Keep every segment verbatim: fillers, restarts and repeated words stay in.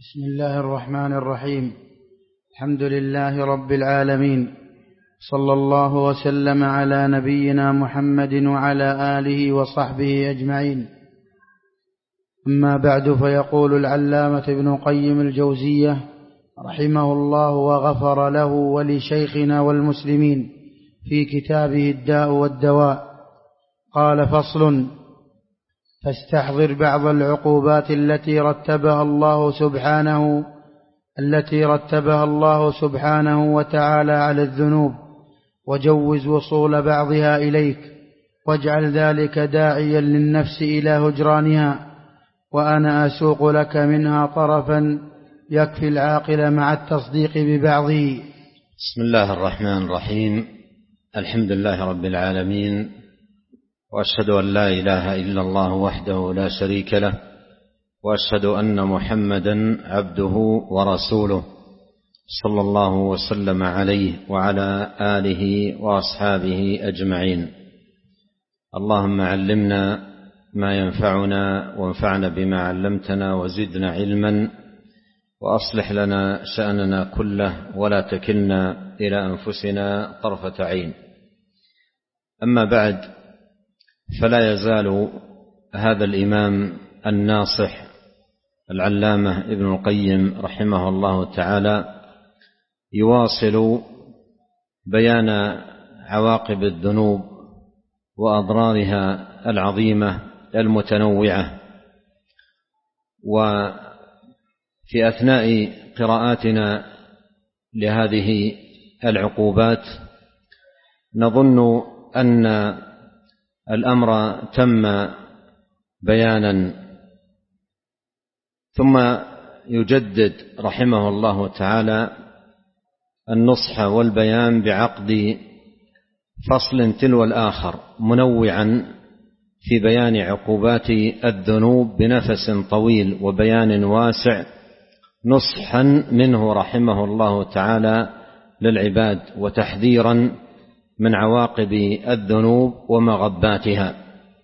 بسم الله الرحمن الرحيم. الحمد لله رب العالمين، صلى الله وسلم على نبينا محمد وعلى آله وصحبه أجمعين. أما بعد، فيقول العلامة ابن قيم الجوزية رحمه الله وغفر له ولشيخنا والمسلمين في كتابه الداء والدواء، قال: فصل: فاستحضر بعض العقوبات التي رتبها الله سبحانه التي رتبها الله سبحانه وتعالى على الذنوب، وجوز وصول بعضها إليك، واجعل ذلك داعيا للنفس إلى هجرانها، وأنا أسوق لك منها طرفا يكفي العاقل مع التصديق ببعضه. بسم الله الرحمن الرحيم. الحمد لله رب العالمين، وأشهد أن لا إله إلا الله وحده لا شريك له، وأشهد أن محمدا عبده ورسوله، صلى الله وسلم عليه وعلى آله وأصحابه أجمعين. اللهم علمنا ما ينفعنا، وانفعنا بما علمتنا، وزدنا علما، وأصلح لنا شأننا كله، ولا تكلنا إلى أنفسنا طرفة عين. أما بعد، فلا يزال هذا الإمام الناصح العلامة ابن القيم رحمه الله تعالى يواصل بيان عواقب الذنوب وأضرارها العظيمة المتنوعة. وفي أثناء قراءاتنا لهذه العقوبات نظن أن الأمر تم بيانا، ثم يجدد رحمه الله تعالى النصح والبيان بعقد فصل تلو الآخر، منوعا في بيان عقوبات الذنوب بنفس طويل وبيان واسع، نصحا منه رحمه الله تعالى للعباد، وتحذيرا من عواقب الذنوب ومغباتها.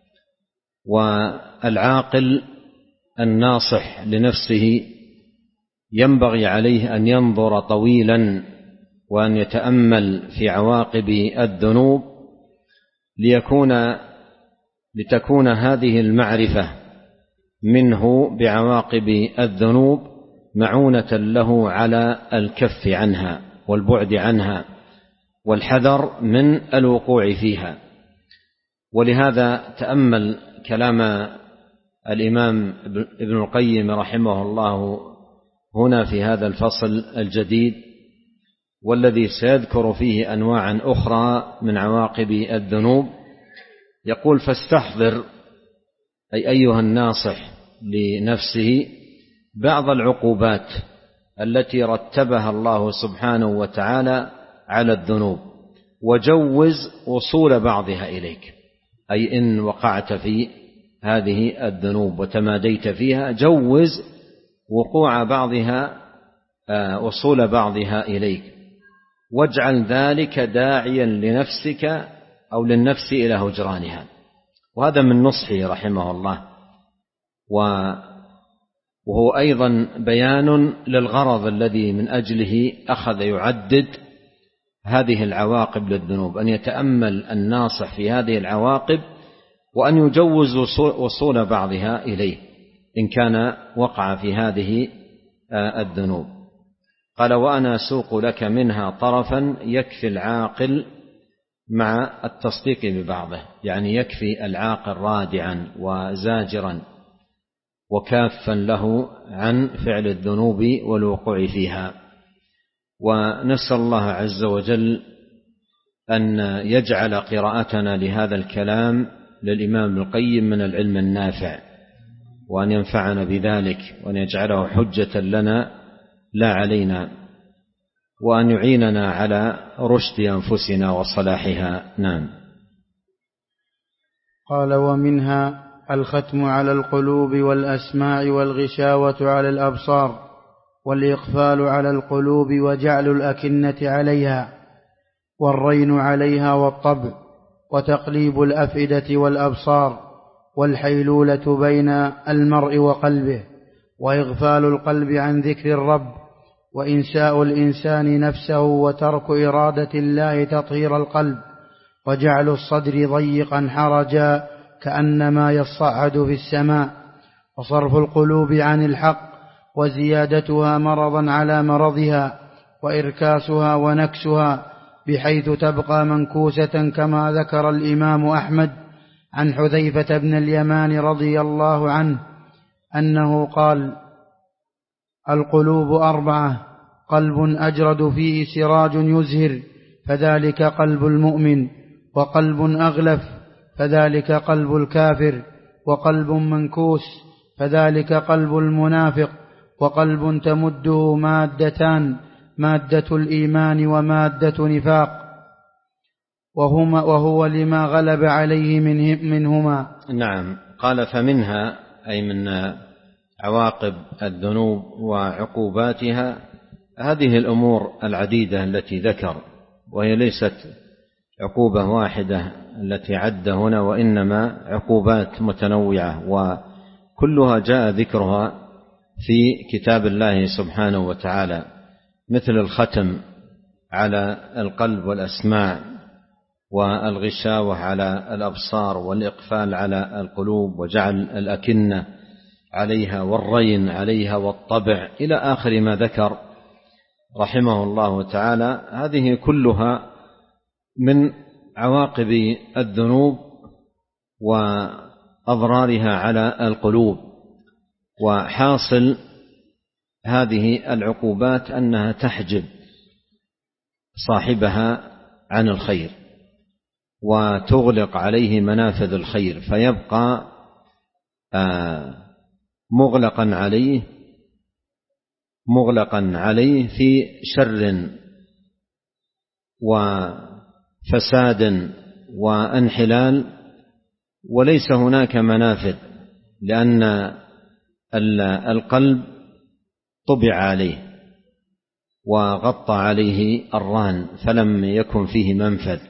والعاقل الناصح لنفسه ينبغي عليه أن ينظر طويلا وأن يتأمل في عواقب الذنوب، ليكون لتكون هذه المعرفة منه بعواقب الذنوب معونة له على الكف عنها والبعد عنها والحذر من الوقوع فيها. ولهذا تأمل كلام الإمام ابن القيم رحمه الله هنا في هذا الفصل الجديد، والذي سيذكر فيه أنواعا أخرى من عواقب الذنوب. يقول: فاستحضر، أي أيها الناصح لنفسه، بعض العقوبات التي رتبها الله سبحانه وتعالى على الذنوب، وجوز وصول بعضها إليك. أي إن وقعت في هذه الذنوب وتماديت فيها، جوز وقوع بعضها، وصول بعضها إليك، واجعل ذلك داعيا لنفسك أو للنفس إلى هجرانها. وهذا من نصحه رحمه الله، وهو أيضا بيان للغرض الذي من أجله أخذ يعدد هذه العواقب للذنوب، أن يتأمل الناصح في هذه العواقب، وأن يجوز وصول بعضها إليه إن كان وقع في هذه الذنوب. قال: وأنا أسوق لك منها طرفا يكفي العاقل مع التصديق ببعضه، يعني يكفي العاقل رادعا وزاجرا وكافا له عن فعل الذنوب والوقوع فيها. ونسأل الله عز وجل أن يجعل قراءتنا لهذا الكلام للإمام ابن القيم من العلم النافع، وأن ينفعنا بذلك، وأن يجعله حجة لنا لا علينا، وأن يعيننا على رشد أنفسنا وصلاحها. نعم. قال: ومنها الختم على القلوب والأسماع، والغشاوة على الأبصار، والإقفال على القلوب وجعل الأكنة عليها، والرين عليها والطبع، وتقليب الأفئدة والأبصار، والحيلولة بين المرء وقلبه، وإغفال القلب عن ذكر الرب، وإنساء الإنسان نفسه، وترك إرادة الله تطهير القلب، وجعل الصدر ضيقا حرجا كأنما يصعد في السماء، وصرف القلوب عن الحق، وزيادتها مرضا على مرضها، وإركاسها ونكسها بحيث تبقى منكوسة، كما ذكر الإمام أحمد عن حذيفة بن اليمان رضي الله عنه أنه قال: القلوب أربعة: قلب أجرد فيه سراج يزهر فذلك قلب المؤمن، وقلب أغلف فذلك قلب الكافر، وقلب منكوس فذلك قلب المنافق، وقلب تمده مادتان: مادة الإيمان ومادة نفاق، وهما وهو لما غلب عليه منهما. نعم. قال: فمنها، أي من عواقب الذنوب وعقوباتها، هذه الأمور العديدة التي ذكر، وهي ليست عقوبة واحدة التي عد هنا، وإنما عقوبات متنوعة، وكلها جاء ذكرها في كتاب الله سبحانه وتعالى، مثل الختم على القلب والأسماع، والغشاوة على الأبصار، والإقفال على القلوب، وجعل الأكنة عليها، والرين عليها، والطبع، إلى آخر ما ذكر رحمه الله تعالى. هذه كلها من عواقب الذنوب وأضرارها على القلوب. وحاصل هذه العقوبات أنها تحجب صاحبها عن الخير، وتغلق عليه منافذ الخير، فيبقى مغلقا عليه مغلقا عليه في شر وفساد وانحلال، وليس هناك منافذ، لأن القلب طبع عليه وغطى عليه الران، فلم يكن فيه منفذ،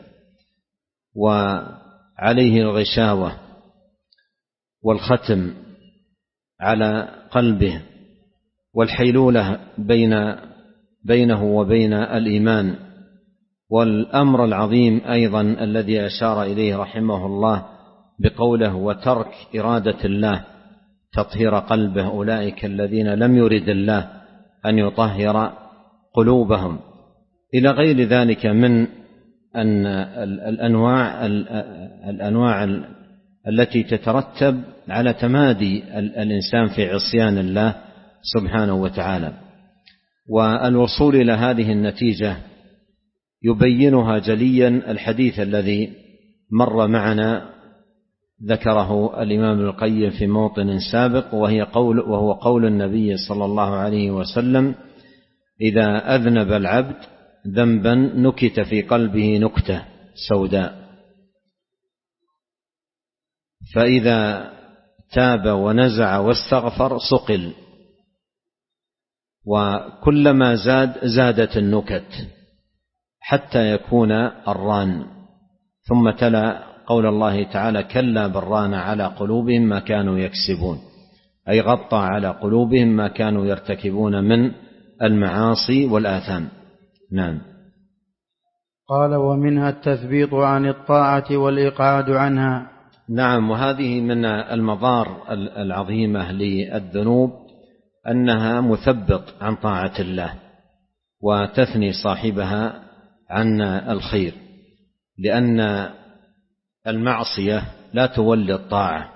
وعليه الغشاوة والختم على قلبه، والحيلولة بين بينه وبين الإيمان. والأمر العظيم أيضا الذي أشار إليه رحمه الله بقوله: وترك إرادة الله تطهير قلبه، أولئك الذين لم يرد الله أن يطهر قلوبهم، إلى غير ذلك من أن الأنواع الأنواع التي تترتب على تمادي الإنسان في عصيان الله سبحانه وتعالى. والوصول إلى هذه النتيجة يبينها جليا الحديث الذي مر معنا، ذكره الإمام ابن القيم في موطن سابق، وهي قول وهو قول النبي صلى الله عليه وسلم: إذا أذنب العبد ذنبا نكت في قلبه نكتة سوداء، فإذا تاب ونزع واستغفر صقل، وكلما زاد زادت النكت حتى يكون الران. ثم تلا قول الله تعالى: كلا بران على قلوبهم ما كانوا يكسبون، أي غطى على قلوبهم ما كانوا يرتكبون من المعاصي والآثام. نعم. قال: ومنها التثبيط عن الطاعة والإقعاد عنها. نعم. وهذه من المضار العظيمة للذنوب، أنها مثبط عن طاعة الله، وتثني صاحبها عن الخير، لأن المعصية لا تولد طاعة،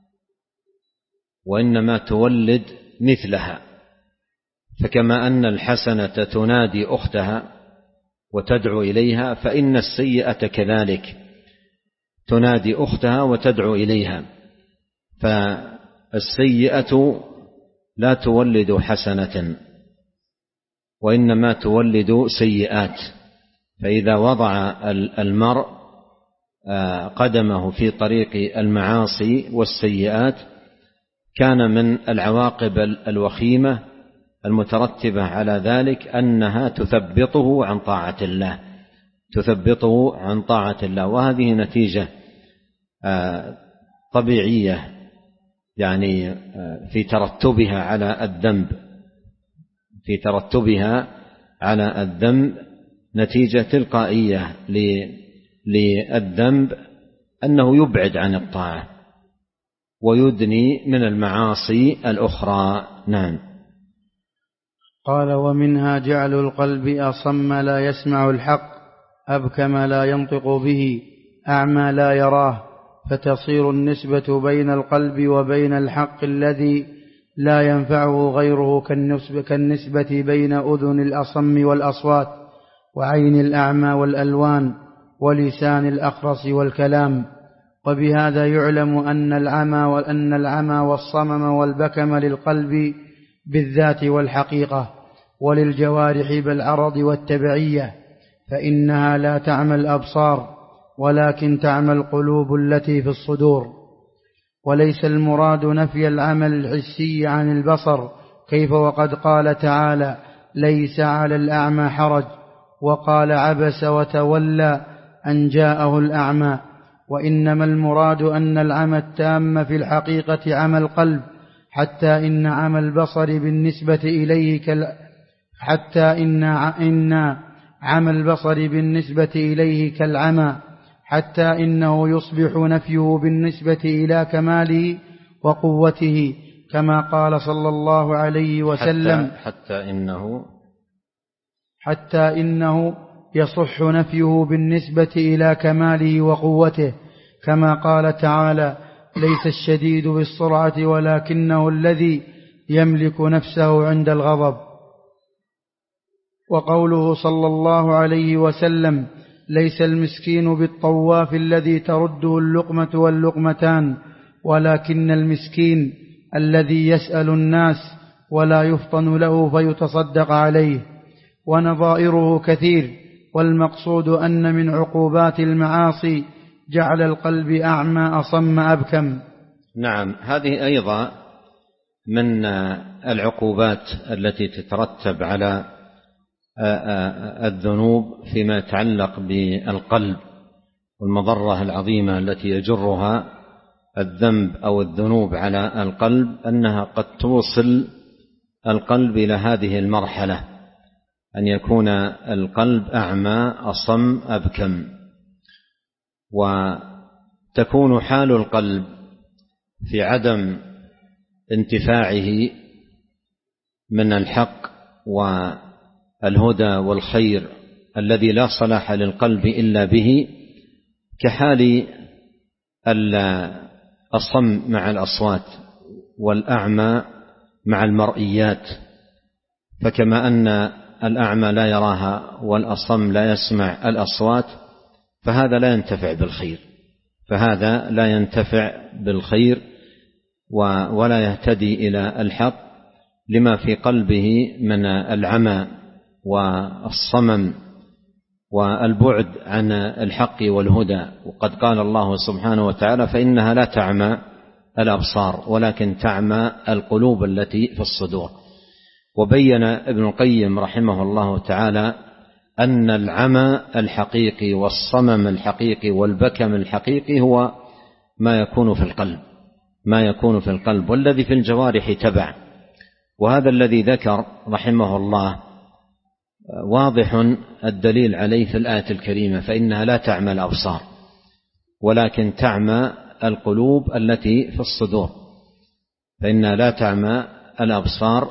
وإنما تولد مثلها. فكما أن الحسنة تنادي أختها وتدعو إليها، فإن السيئة كذلك تنادي أختها وتدعو إليها. فالسيئة لا تولد حسنة، وإنما تولد سيئات. فإذا وضع المرء قدمه في طريق المعاصي والسيئات، كان من العواقب الوخيمة المترتبة على ذلك أنها تثبطه عن طاعة الله تثبطه عن طاعة الله وهذه نتيجة طبيعية يعني في ترتبها على الذنب في ترتبها على الذنب نتيجة تلقائية للذنب أنه يبعد عن الطاعة ويدني من المعاصي الأخرى. نعم. قال: ومنها جعل القلب أصم لا يسمع الحق، أبكم لا ينطق به، أعمى لا يراه، فتصير النسبة بين القلب وبين الحق الذي لا ينفعه غيره كالنسبة بين أذن الأصم والأصوات، وعين الأعمى والألوان، ولسان الأخرس والكلام. وبهذا يعلم أن العمى وأن العمى والصمم والبكم للقلب بالذات والحقيقة، وللجوارح بالعرض والتبعية، فإنها لا تعمى الأبصار ولكن تعمى القلوب التي في الصدور. وليس المراد نفي العمى الحسي عن البصر، كيف وقد قال تعالى: ليس على الأعمى حرج، وقال: عبس وتولى أن جاءه الأعمى. وإنما المراد أن العمى التام في الحقيقة عمى القلب، حتى إن عمى البصر بالنسبة إليه كال حتى إن إن عمى البصر بالنسبة إليه كالعمى، حتى إنه يصبح نفيه بالنسبة إلى كماله وقوته، كما قال صلى الله عليه وسلم: حتى, حتى إنه حتى إنه يصح نفيه بالنسبة إلى كماله وقوته، كما قال تعالى: ليس الشديد بالسرعة ولكنه الذي يملك نفسه عند الغضب. وقوله صلى الله عليه وسلم: ليس المسكين بالطواف الذي ترده اللقمة واللقمتان، ولكن المسكين الذي يسأل الناس ولا يفطن له فيتصدق عليه. ونظائره كثير، والمقصود أن من عقوبات المعاصي جعل القلب أعمى أصم أبكم. نعم، هذه أيضا من العقوبات التي تترتب على الذنوب فيما يتعلق بالقلب، والمضرة العظيمة التي يجرها الذنب أو الذنوب على القلب أنها قد توصل القلب إلى هذه المرحلة، أن يكون القلب أعمى أصم أبكم. وتكون حال القلب في عدم انتفاعه من الحق والهدى والخير الذي لا صلاح للقلب إلا به، كحال الصم مع الأصوات والأعمى مع المرئيات. فكما أن الأعمى لا يراها والأصم لا يسمع الأصوات، فهذا لا ينتفع بالخير فهذا لا ينتفع بالخير ولا يهتدي إلى الحق، لما في قلبه من العمى والصمم والبعد عن الحق والهدى. وقد قال الله سبحانه وتعالى: فإنها لا تعمى الأبصار ولكن تعمى القلوب التي في الصدور. وبين ابن القيم رحمه الله تعالى أن العمى الحقيقي والصمم الحقيقي والبكم الحقيقي هو ما يكون في القلب ما يكون في القلب والذي في الجوارح تبع. وهذا الذي ذكر رحمه الله واضح الدليل عليه في الآية الكريمة: فإنها لا تعمى الأبصار ولكن تعمى القلوب التي في الصدور. فإنها لا تعمى الأبصار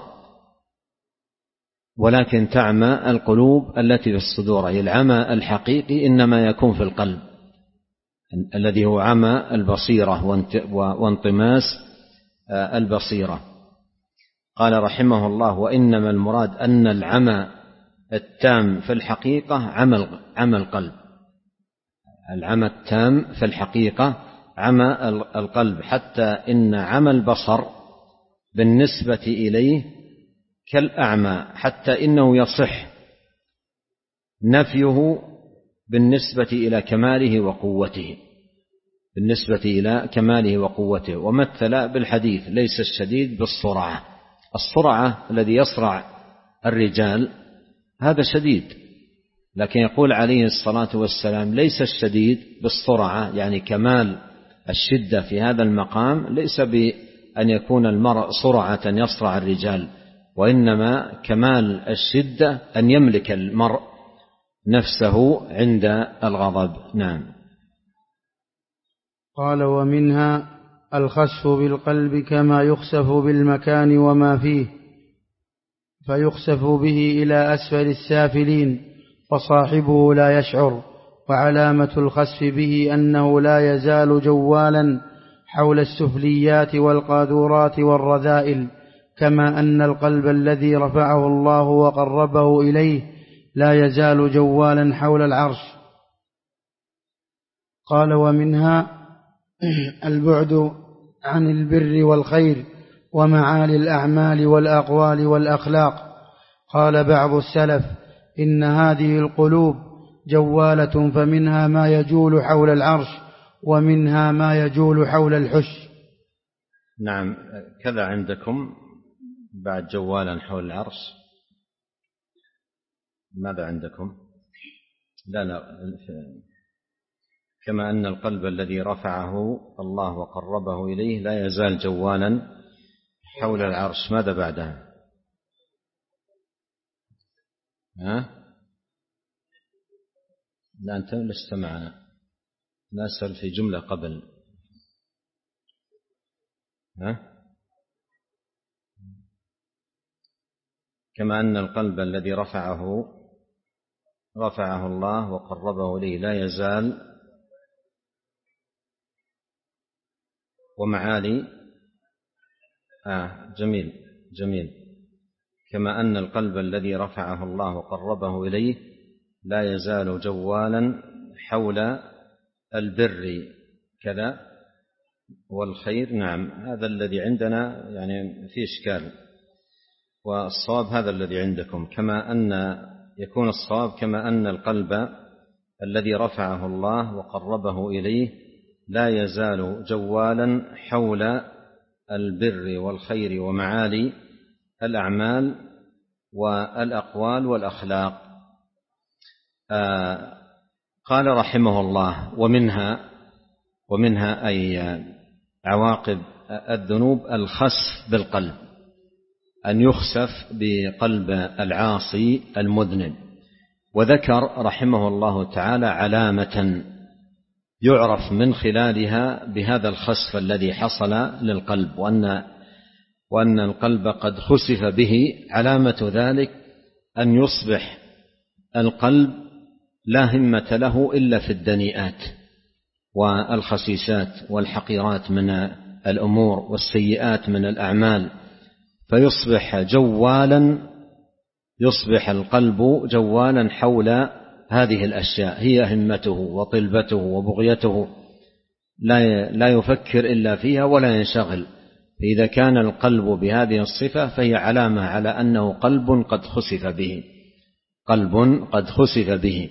ولكن تعمى القلوب التي في الصدور. أي العمى الحقيقي إنما يكون في القلب، الذي هو عمى البصيرة وانطماس البصيرة. قال رحمه الله: وإنما المراد أن العمى التام في الحقيقة عمى القلب. العمى التام في الحقيقة عمى القلب، حتى إن عمى البصر بالنسبة إليه كالأعمى، حتى إنه يصح نفيه بالنسبة إلى كماله وقوته بالنسبة إلى كماله وقوته. ومثل بالحديث: ليس الشديد بالسرعة. السرعة الذي يسرع الرجال هذا شديد، لكن يقول عليه الصلاة والسلام: ليس الشديد بالسرعة، يعني كمال الشدة في هذا المقام ليس أن يكون المرء صرعة يصرع الرجال، وإنما كمال الشدة أن يملك المرء نفسه عند الغضب. نعم. قال: ومنها الخسف بالقلب كما يخسف بالمكان وما فيه، فيخسف به إلى أسفل السافلين وصاحبه لا يشعر. وعلامة الخسف به أنه لا يزال جوالا حول السفليات والقاذورات والرذائل، كما أن القلب الذي رفعه الله وقربه إليه لا يزال جوالا حول العرش. قال: ومنها البعد عن البر والخير ومعالي الأعمال والأقوال والأخلاق. قال بعض السلف: إن هذه القلوب جوالة، فمنها ما يجول حول العرش ومنها ما يجول حول الحش. نعم، كذا عندكم بعد جوالا حول العرش. ماذا عندكم؟ لا لا كما أن القلب الذي رفعه الله وقربه إليه لا يزال جوالا حول العرش. ماذا بعدها؟ ها؟ لا، أنت لست معنا، نسأل في جملة قبل. ها؟ كما أن القلب الذي رفعه رفعه الله وقربه إليه لا يزال ومعالي. آه جميل جميل. كما أن القلب الذي رفعه الله وقربه إليه لا يزال جوالا حول البر كذا والخير. نعم، هذا الذي عندنا يعني في إشكال، والصواب هذا الذي عندكم. كما أن يكون الصواب كما أن القلب الذي رفعه الله وقربه إليه لا يزال جوالا حول البر والخير ومعالي الأعمال والأقوال والأخلاق. آه قال رحمه الله: ومنها ومنها أي عواقب الذنوب الخسف بالقلب، أن يخسف بقلب العاصي المذنب. وذكر رحمه الله تعالى علامة يعرف من خلالها بهذا الخسف الذي حصل للقلب، وأن وأن القلب قد خسف به. علامة ذلك أن يصبح القلب لا همة له إلا في الدنيئات والخسيسات والحقيرات من الأمور والسيئات من الأعمال، فيصبح جوالا يصبح القلب جوالا حول هذه الأشياء، هي همته وطلبته وبغيته، لا لا يفكر إلا فيها ولا ينشغل. فإذا كان القلب بهذه الصفة فهي علامة على أنه قلب قد خسف به قلب قد خسف به.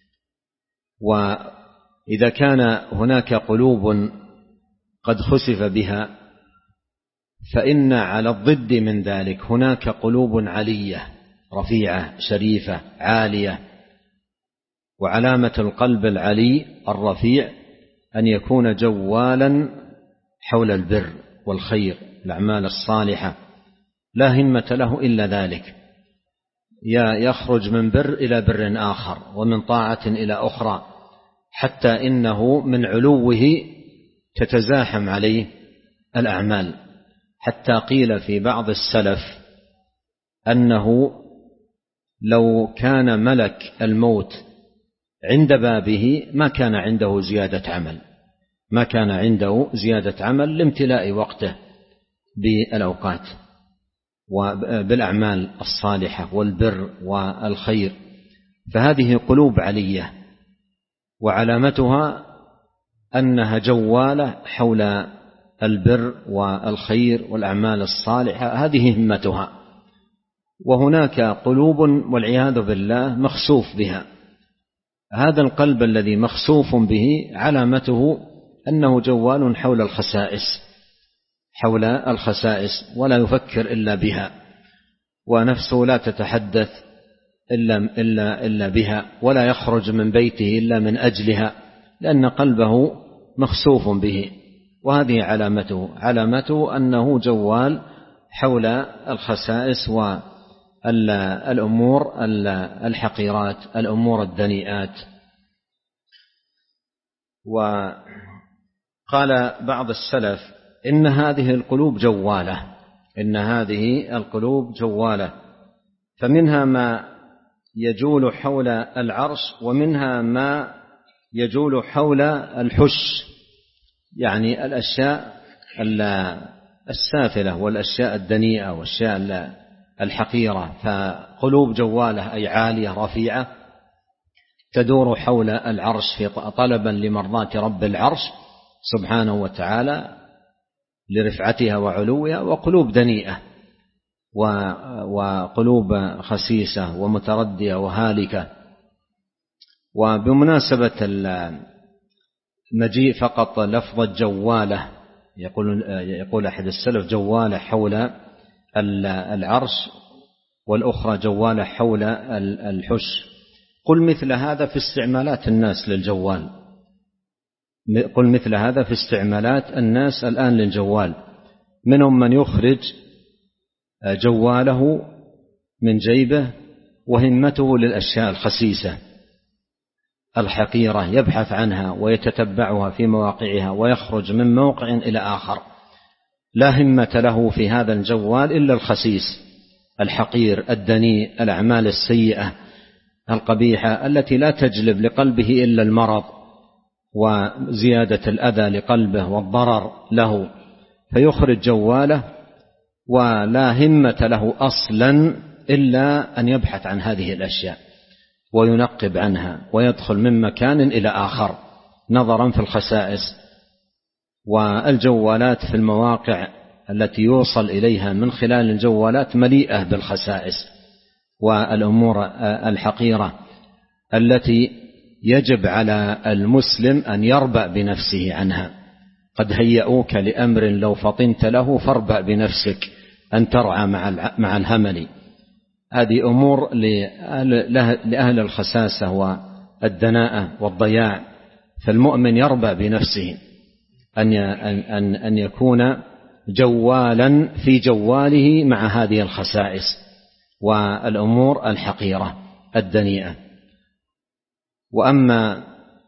وإذا كان هناك قلوب قد خسف بها فإن على الضد من ذلك هناك قلوب علية رفيعة شريفة عالية. وعلامة القلب العلي الرفيع أن يكون جوالا حول البر والخير الأعمال الصالحة، لا همة له إلا ذلك، يخرج من بر إلى بر آخر ومن طاعة إلى أخرى، حتى إنه من علوه تتزاحم عليه الأعمال، حتى قيل في بعض السلف أنه لو كان ملك الموت عند بابه ما كان عنده زيادة عمل ما كان عنده زيادة عمل لامتلاء وقته بالأوقات وبالأعمال الصالحة والبر والخير. فهذه قلوب علية، وعلامتها أنها جوالة حول البر والخير والأعمال الصالحة، هذه همتها. وهناك قلوب والعياذ بالله مخسوف بها. هذا القلب الذي مخسوف به علامته أنه جوال حول الخسائس حول الخسائس ولا يفكر إلا بها، ونفسه لا تتحدث إلا, إلا, إلا بها، ولا يخرج من بيته إلا من أجلها، لأن قلبه مخسوف به. وهذه علامته علامته أنه جوال حول الخسائس والأمور الحقيرات، الأمور الدنيئات. وقال بعض السلف إن هذه القلوب جوالة إن هذه القلوب جوالة فمنها ما يجول حول العرش ومنها ما يجول حول الحش، يعني الأشياء السافلة والأشياء الدنيئة والأشياء الحقيرة. فقلوب جوالة أي عالية رفيعة تدور حول العرش في طلبا لمرضاة رب العرش سبحانه وتعالى لرفعتها وعلوها، وقلوب دنيئة وقلوب خسيسة ومتردية وهالكة. وبمناسبة المجيء فقط لفظ جوالة، يقول يقول أحد السلف جوالة حول العرش والأخرى جوالة حول الحش. قل مثل هذا في استعمالات الناس للجوال قل مثل هذا في استعمالات الناس الآن للجوال، منهم من يخرج جواله من جيبه وهمته للأشياء الخسيسة الحقيرة، يبحث عنها ويتتبعها في مواقعها ويخرج من موقع إلى آخر، لا همة له في هذا الجوال إلا الخسيس الحقير الدنيء، الأعمال السيئة القبيحة التي لا تجلب لقلبه إلا المرض وزيادة الأذى لقلبه والضرر له، فيخرج جواله ولا همة له أصلا إلا أن يبحث عن هذه الأشياء وينقب عنها ويدخل من مكان إلى آخر نظرا في الخسائس. والجوالات في المواقع التي يوصل إليها من خلال الجوالات مليئة بالخسائس والأمور الحقيرة التي يجب على المسلم أن يربأ بنفسه عنها. قد هيئوك لأمر لو فطنت له فاربأ بنفسك أن ترعى مع الهمل. هذه أمور لأهل الخساسة والدناءة والضياع، فالمؤمن يربأ بنفسه أن يكون جوالا في جواله مع هذه الخسائس والأمور الحقيرة الدنيئة. وأما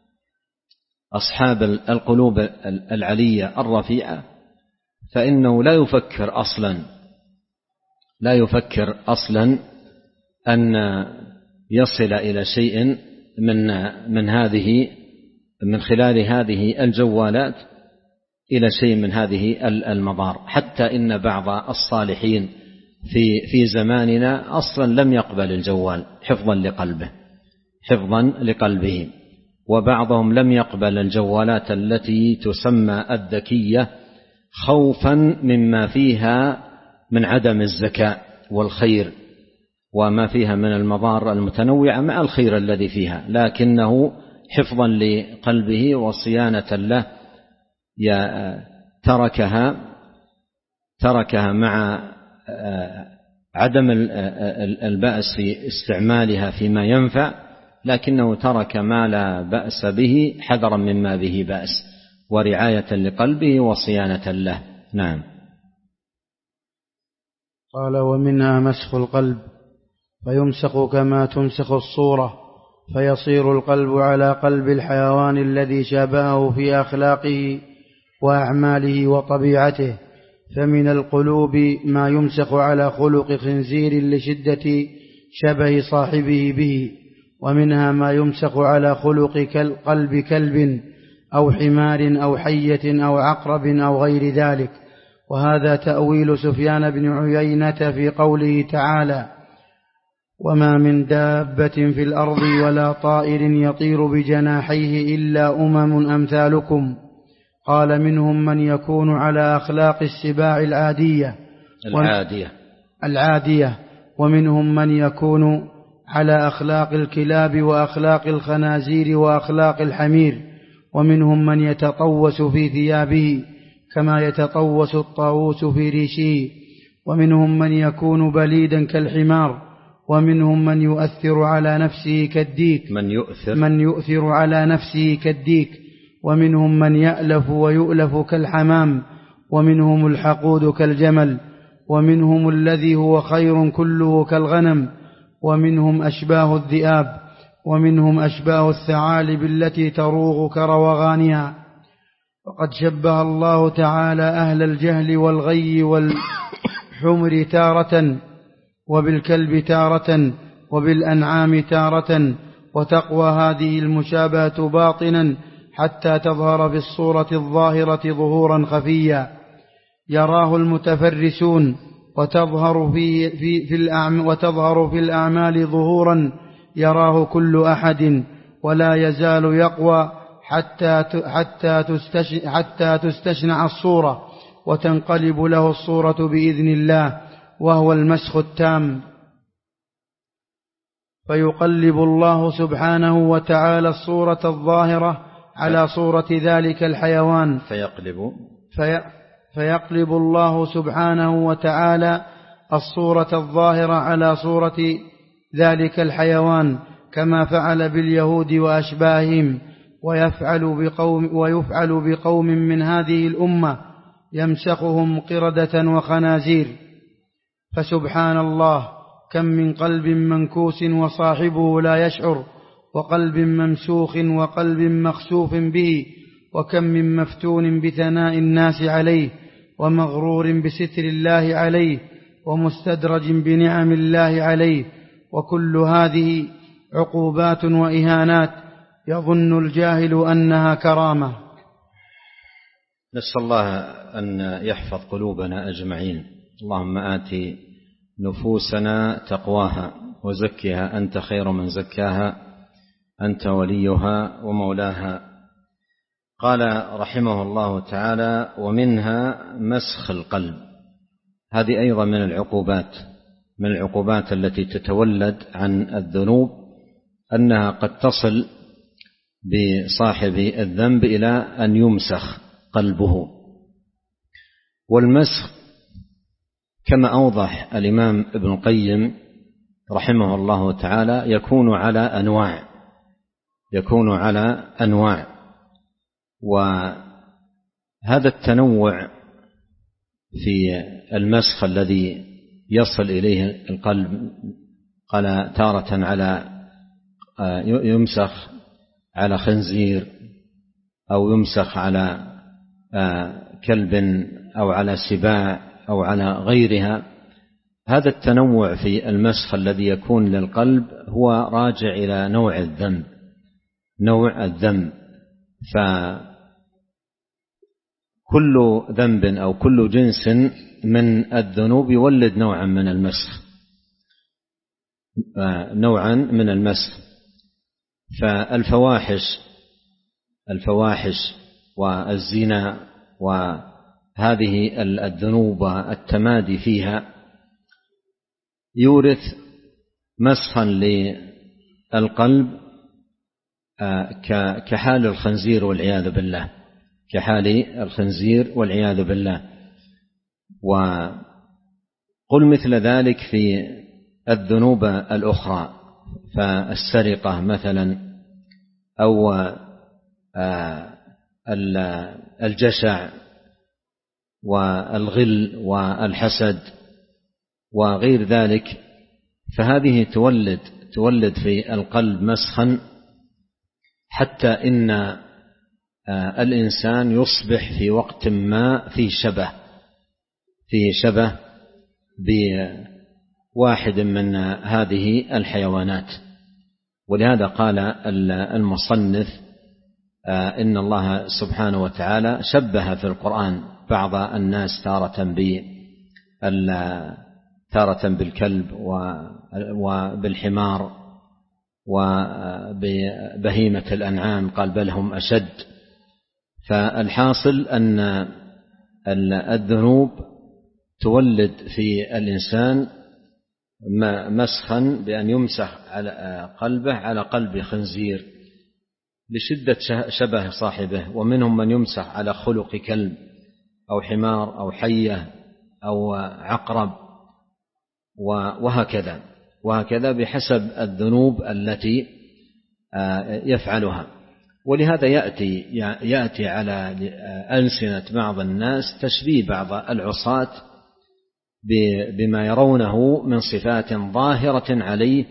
أصحاب القلوب العلية الرفيعة فإنه لا يفكر أصلا لا يفكر أصلا أن يصل إلى شيء من من هذه من خلال هذه الجوالات إلى شيء من هذه المضار. حتى إن بعض الصالحين في في زماننا أصلا لم يقبل الجوال حفظا لقلبه حفظا لقلبه وبعضهم لم يقبل الجوالات التي تسمى الذكية خوفا مما فيها من عدم الذكاء والخير وما فيها من المضار المتنوعة مع الخير الذي فيها، لكنه حفظا لقلبه وصيانة له تركها تركها مع عدم البأس في استعمالها فيما ينفع، لكنه ترك ما لا بأس به حذرا مما به بأس ورعاية لقلبه وصيانة له. نعم. قال ومنها مسخ القلب فيمسخ كما تمسخ الصورة، فيصير القلب على قلب الحيوان الذي شابهه في أخلاقه وأعماله وطبيعته. فمن القلوب ما يمسخ على خلق خنزير لشدة شبه صاحبه به، ومنها ما يمسخ على خلق قلب كلب أو حمار أو حية أو عقرب أو غير ذلك. وهذا تأويل سفيان بن عيينة في قوله تعالى وما من دابة في الأرض ولا طائر يطير بجناحيه إلا أمم أمثالكم. قال منهم من يكون على أخلاق السباع العادية العادية, العادية ومنهم من يكون على أخلاق الكلاب وأخلاق الخنازير وأخلاق الحمير، ومنهم من يتطوس في ثيابه كما يتطوس الطاووس في ريشه، ومنهم من يكون بليدا كالحمار، ومنهم من يؤثر على نفسه كالديك من يؤثر, من يؤثر على نفسه كالديك، ومنهم من يألف ويؤلف كالحمام، ومنهم الحقود كالجمل، ومنهم الذي هو خير كله كالغنم، ومنهم أشباه الذئاب، ومنهم أشباه الثعالب التي تروغ كروغانها. وقد شبه الله تعالى أهل الجهل والغي والحمر تارة، وبالكلب تارة، وبالأنعام تارة، وتقوى هذه المشابهة باطنا حتى تظهر في الصورة الظاهرة ظهورا خفيا يراه المتفرسون، وتظهر في, في, في, الأعم وتظهر في الأعمال ظهورا يراه كل أحد، ولا يزال يقوى حتى حتى حتى تستشنع الصورة وتنقلب له الصورة بإذن الله، وهو المسخ التام. فيقلب الله سبحانه وتعالى الصورة الظاهرة على صورة ذلك الحيوان فيقلب في فيقلب الله سبحانه وتعالى الصورة الظاهرة على صورة ذلك الحيوان، كما فعل باليهود وأشباههم، ويفعل بقوم, ويفعل بقوم من هذه الأمة يمسخهم قردة وخنازير. فسبحان الله، كم من قلب منكوس وصاحبه لا يشعر، وقلب ممسوخ وقلب مخسوف به، وكم من مفتون بثناء الناس عليه، ومغرور بستر الله عليه، ومستدرج بنعم الله عليه، وكل هذه عقوبات وإهانات يظن الجاهل أنها كرامة. نسأل الله أن يحفظ قلوبنا أجمعين. اللهم آت نفوسنا تقواها وزكها أنت خير من زكاها أنت وليها ومولاها. قال رحمه الله تعالى: ومنها مسخ القلب. هذه أيضا من العقوبات من العقوبات التي تتولد عن الذنوب، أنها قد تصل بصاحب الذنب إلى أن يمسخ قلبه. والمسخ كما أوضح الإمام ابن القيم رحمه الله تعالى يكون على أنواع يكون على أنواع وهذا التنوع في المسخ الذي يصل إليه القلب قال تارة على يمسخ على خنزير، أو يمسخ على كلب، أو على سباع، أو على غيرها. هذا التنوع في المسخ الذي يكون للقلب هو راجع إلى نوع الذنب نوع الذنب فكل ذنب أو كل جنس من الذنوب يولد نوعا من المسخ نوعا من المسخ فالفواحش الفواحش والزنا وهذه الذنوب التمادي فيها يورث مسخا للقلب كحال الخنزير والعياذ بالله كحال الخنزير والعياذ بالله. وقل مثل ذلك في الذنوب الأخرى، فالسرقة مثلا، أو الجشع والغل والحسد وغير ذلك، فهذه تولد تولد في القلب مسخا، حتى إن الإنسان يصبح في وقت ما في شبه في شبه بواحد من هذه الحيوانات. ولهذا قال المصنف إن الله سبحانه وتعالى شبه في القرآن بعض الناس تارة ب تارة بالكلب وبالحمار وببهيمة الأنعام، قال بل هم أشد. فالحاصل أن الذنوب تولد في الإنسان مسخا بأن يمسح على قلبه على قلب خنزير لشدة شبه صاحبه، ومنهم من يمسح على خلق كلب أو حمار أو حية أو عقرب، وهكذا وهكذا بحسب الذنوب التي يفعلها. ولهذا يأتي يأتي على ألسنة بعض الناس تشبيه بعض العصاة بما يرونه من صفات ظاهرة عليه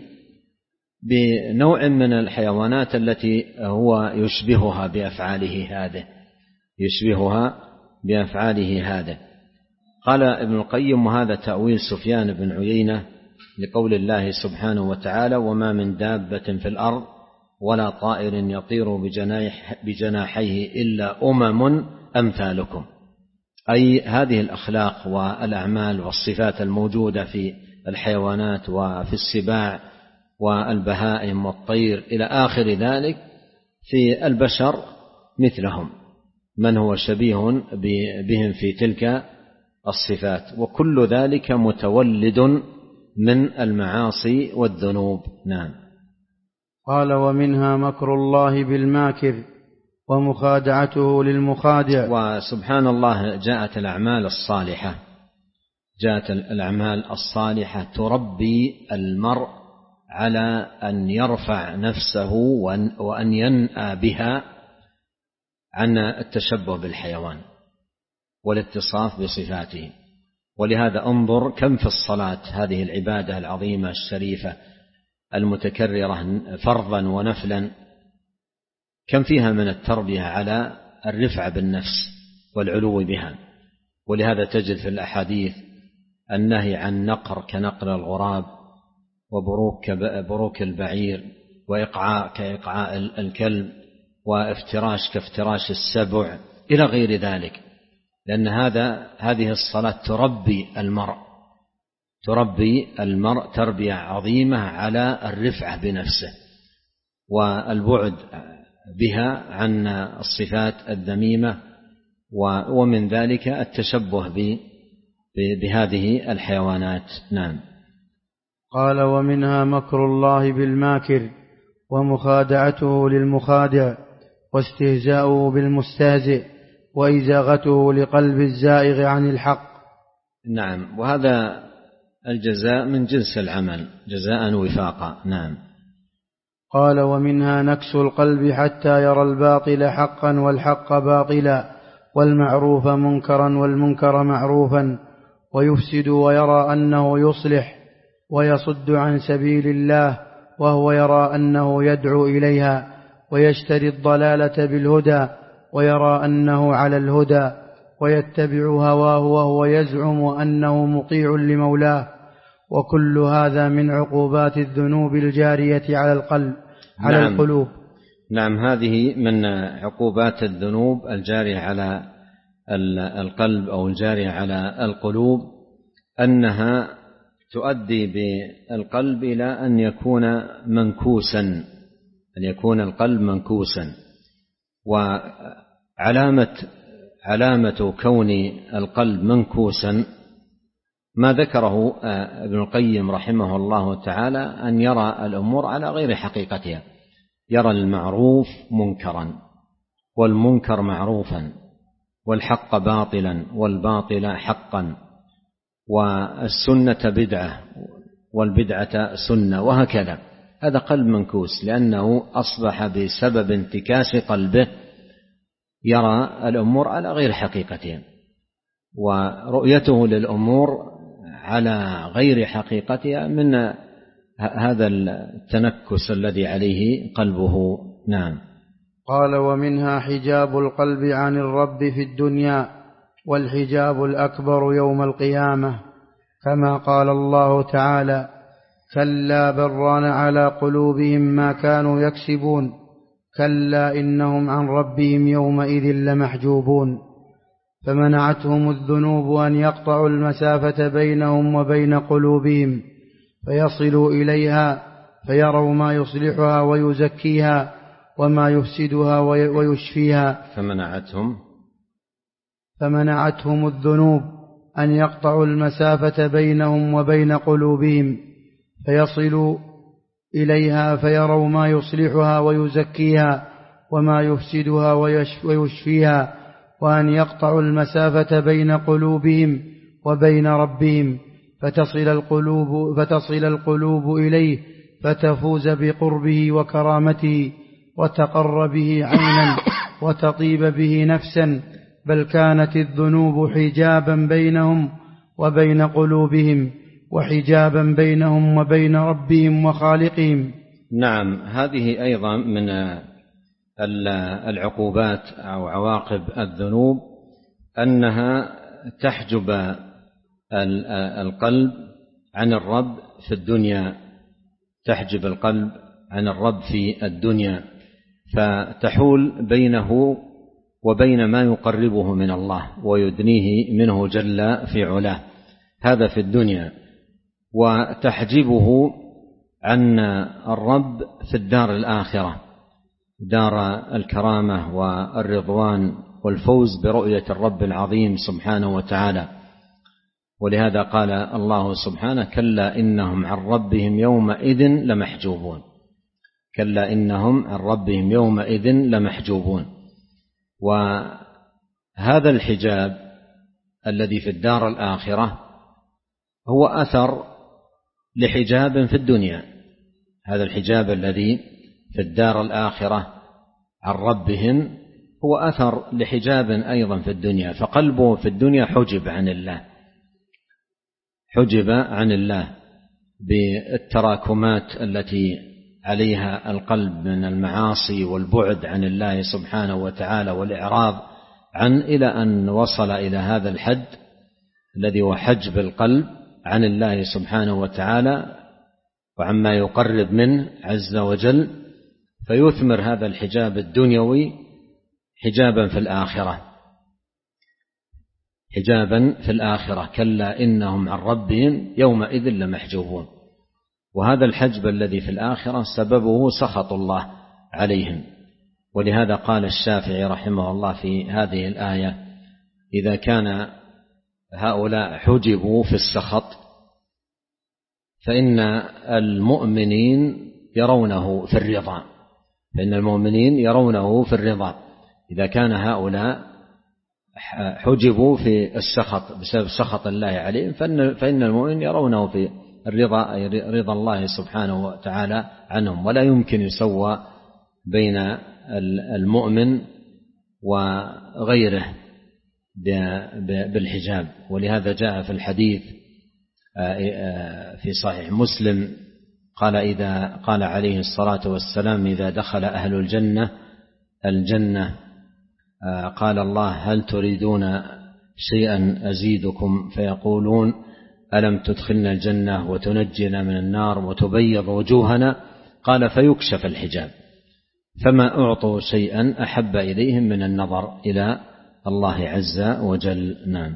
بنوع من الحيوانات التي هو يشبهها بأفعاله هذه يشبهها بأفعاله هذه قال ابن القيم: وهذا تأويل سفيان بن عيينة لقول الله سبحانه وتعالى: وما من دابة في الأرض ولا طائر يطير بجناح بجناحيه إلا أمم أمثالكم، أي هذه الأخلاق والأعمال والصفات الموجودة في الحيوانات وفي السباع والبهائم والطير إلى آخر ذلك في البشر مثلهم، من هو شبيه بهم في تلك الصفات، وكل ذلك متولد من المعاصي والذنوب. نعم. قال: ومنها مكر الله بالماكر ومخادعته للمخادع. وسبحان الله جاءت الأعمال الصالحة جاءت الأعمال الصالحة تربي المرء على أن يرفع نفسه وأن ينأى بها عن التشبه بالحيوان والاتصاف بصفاته. ولهذا انظر كم في الصلاة، هذه العبادة العظيمة الشريفة المتكررة فرضا ونفلا، كم فيها من التربية على الرفع بالنفس والعلو بها. ولهذا تجد في الأحاديث النهي عن نقر كنقر الغراب وبروك بروك البعير وإقعاء كإقعاء الكلب وافتراش كافتراش السبع إلى غير ذلك، لأن هذا هذه الصلاة تربي المرء تربي المرء تربية عظيمة على الرفعة بنفسه والبعد بها عن الصفات الذميمة، ومن ذلك التشبه بهذه الحيوانات. نعم. قال: ومنها مكر الله بالماكر ومخادعته للمخادع واستهزاؤه بالمستهزئ وإزاغته لقلب الزائغ عن الحق. نعم. وهذا الجزاء من جنس العمل، جزاء وفاقا. نعم. قال: ومنها نكس القلب حتى يرى الباطل حقا والحق باطلا والمعروف منكرا والمنكر معروفا، ويفسد ويرى أنه يصلح ويصد عن سبيل الله وهو يرى أنه يدعو إليها، ويشتري الضلالة بالهدى ويرى أنه على الهدى، ويتبع هواه وهو يزعم أنه مطيع لمولاه. وكل هذا من عقوبات الذنوب الجارية على القلب على نعم. القلوب. نعم. هذه من عقوبات الذنوب الجارية على القلب أو الجارية على القلوب، أنها تؤدي بالقلب إلى أن يكون منكوسا أن يكون القلب منكوسا. وعلامة علامة كون القلب منكوسا ما ذكره ابن القيم رحمه الله تعالى، أن يرى الأمور على غير حقيقتها، يرى المعروف منكرا والمنكر معروفا والحق باطلا والباطل حقا والسنة بدعة والبدعة سنة، وهكذا. هذا قلب منكوس، لأنه أصبح بسبب انتكاس قلبه يرى الأمور على غير حقيقتها، ورؤيته للأمور على غير حقيقتها من هذا التنكس الذي عليه قلبه. نعم. قال: ومنها حجاب القلب عن الرب في الدنيا والحجاب الأكبر يوم القيامة، كما قال الله تعالى: كلا بران على قلوبهم ما كانوا يكسبون كلا إنهم عن ربهم يومئذ لمحجوبون. فمنعتهم الذنوب أن يقطعوا المسافة بينهم وبين قلوبهم فيصلوا إليها فيروا ما يصلحها ويزكيها وما يفسدها ويشفيها. فمنعتهم فمنعتهم الذنوب أن يقطعوا المسافة بينهم وبين قلوبهم فيصلوا إليها فيروا ما يصلحها ويزكيها وما يفسدها ويشفيها، وأن يقطعوا المسافة بين قلوبهم وبين ربهم فتصل القلوب, فتصل القلوب إليه فتفوز بقربه وكرامته وتقر به عينا وتطيب به نفسا، بل كانت الذنوب حجابا بينهم وبين قلوبهم، وحجابا بينهم وبين ربهم وخالقهم. نعم، هذه أيضا من العقوبات أو عواقب الذنوب، أنها تحجب القلب عن الرب في الدنيا، تحجب القلب عن الرب في الدنيا، فتحول بينه وبين ما يقربه من الله ويدنيه منه جل في علاه، هذا في الدنيا. وتحجبه عن الرب في الدار الآخرة، دار الكرامة والرضوان والفوز برؤية الرب العظيم سبحانه وتعالى. ولهذا قال الله سبحانه: كلا إنهم عن ربهم يومئذ لمحجوبون، كلا إنهم عن ربهم يومئذ لمحجوبون. وهذا الحجاب الذي في الدار الآخرة هو أثر لحجاب في الدنيا، هذا الحجاب الذي في الدار الآخرة عن ربهم هو أثر لحجاب أيضا في الدنيا، فقلبه في الدنيا حجب عن الله، حجب عن الله بالتراكمات التي عليها القلب من المعاصي والبعد عن الله سبحانه وتعالى والإعراض عن، إلى أن وصل إلى هذا الحد الذي هو حجب القلب عن الله سبحانه وتعالى وعما يقرب منه عز وجل، فيثمر هذا الحجاب الدنيوي حجابا في الآخرة، حجابا في الآخرة. كلا إنهم عن ربهم يومئذ لمحجوبون. وهذا الحجب الذي في الآخرة سببه سخط الله عليهم. ولهذا قال الشافعي رحمه الله في هذه الآية: إذا كان هؤلاء حجبوا في السخط فإن المؤمنين يرونه في الرضا، فإن المؤمنين يرونه في الرضا. إذا كان هؤلاء حجبوا في السخط بسبب سخط الله عليهم فإن المؤمن يرونه في الرضا، رضا الله سبحانه وتعالى عنهم. ولا يمكن يسوى بين المؤمن وغيره بالحجاب. ولهذا جاء في الحديث في صحيح مسلم قال إذا قال عليه الصلاة والسلام: إذا دخل أهل الجنة الجنة قال الله: هل تريدون شيئا أزيدكم؟ فيقولون: ألم تدخلنا الجنة وتنجنا من النار وتبيض وجوهنا؟ قال: فيكشف الحجاب، فما أعطوا شيئا أحب إليهم من النظر إلى الله عز وجل. نعم.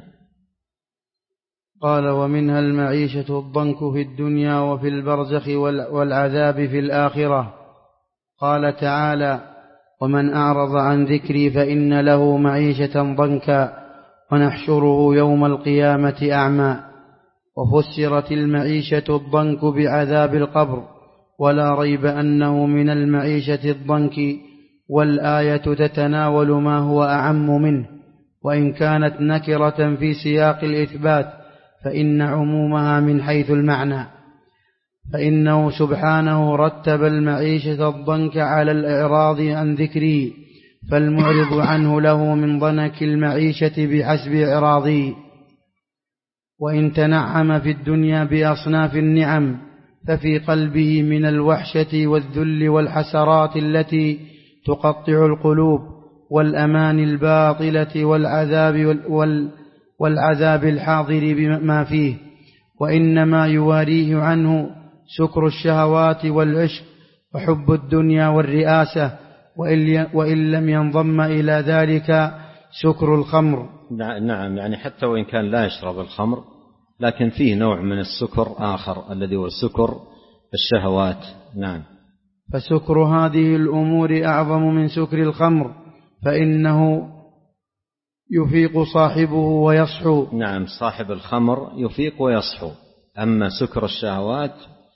قال: ومنها المعيشة الضنك في الدنيا وفي البرزخ والعذاب في الآخرة. قال تعالى: ومن أعرض عن ذكري فإن له معيشة ضنكا ونحشره يوم القيامة أعمى. وفسرت المعيشة الضنك بعذاب القبر، ولا ريب أنه من المعيشة الضنك، والآية تتناول ما هو أعم منه، وإن كانت نكرة في سياق الإثبات فإن عمومها من حيث المعنى، فإنه سبحانه رتب المعيشة الضنك على الإعراض عن ذكره، فالمعرض عنه له من ضنك المعيشة بحسب إعراضه. وإن تنعم في الدنيا بأصناف النعم ففي قلبه من الوحشة والذل والحسرات التي تقطع القلوب، والأمان الباطلة والعذاب, والعذاب الحاضر بما فيه، وإنما يواريه عنه سكر الشهوات والعشق وحب الدنيا والرئاسة، وإن لم ينضم إلى ذلك سكر الخمر. نعم، يعني حتى وإن كان لا يشرب الخمر لكن فيه نوع من السكر آخر الذي هو سكر الشهوات. نعم. فسكر هذه الأمور أعظم من سكر الخمر، فإنه يفيق صاحبه ويصحو. نعم، صاحب الخمر يفيق ويصحو، أما سكر الشهوات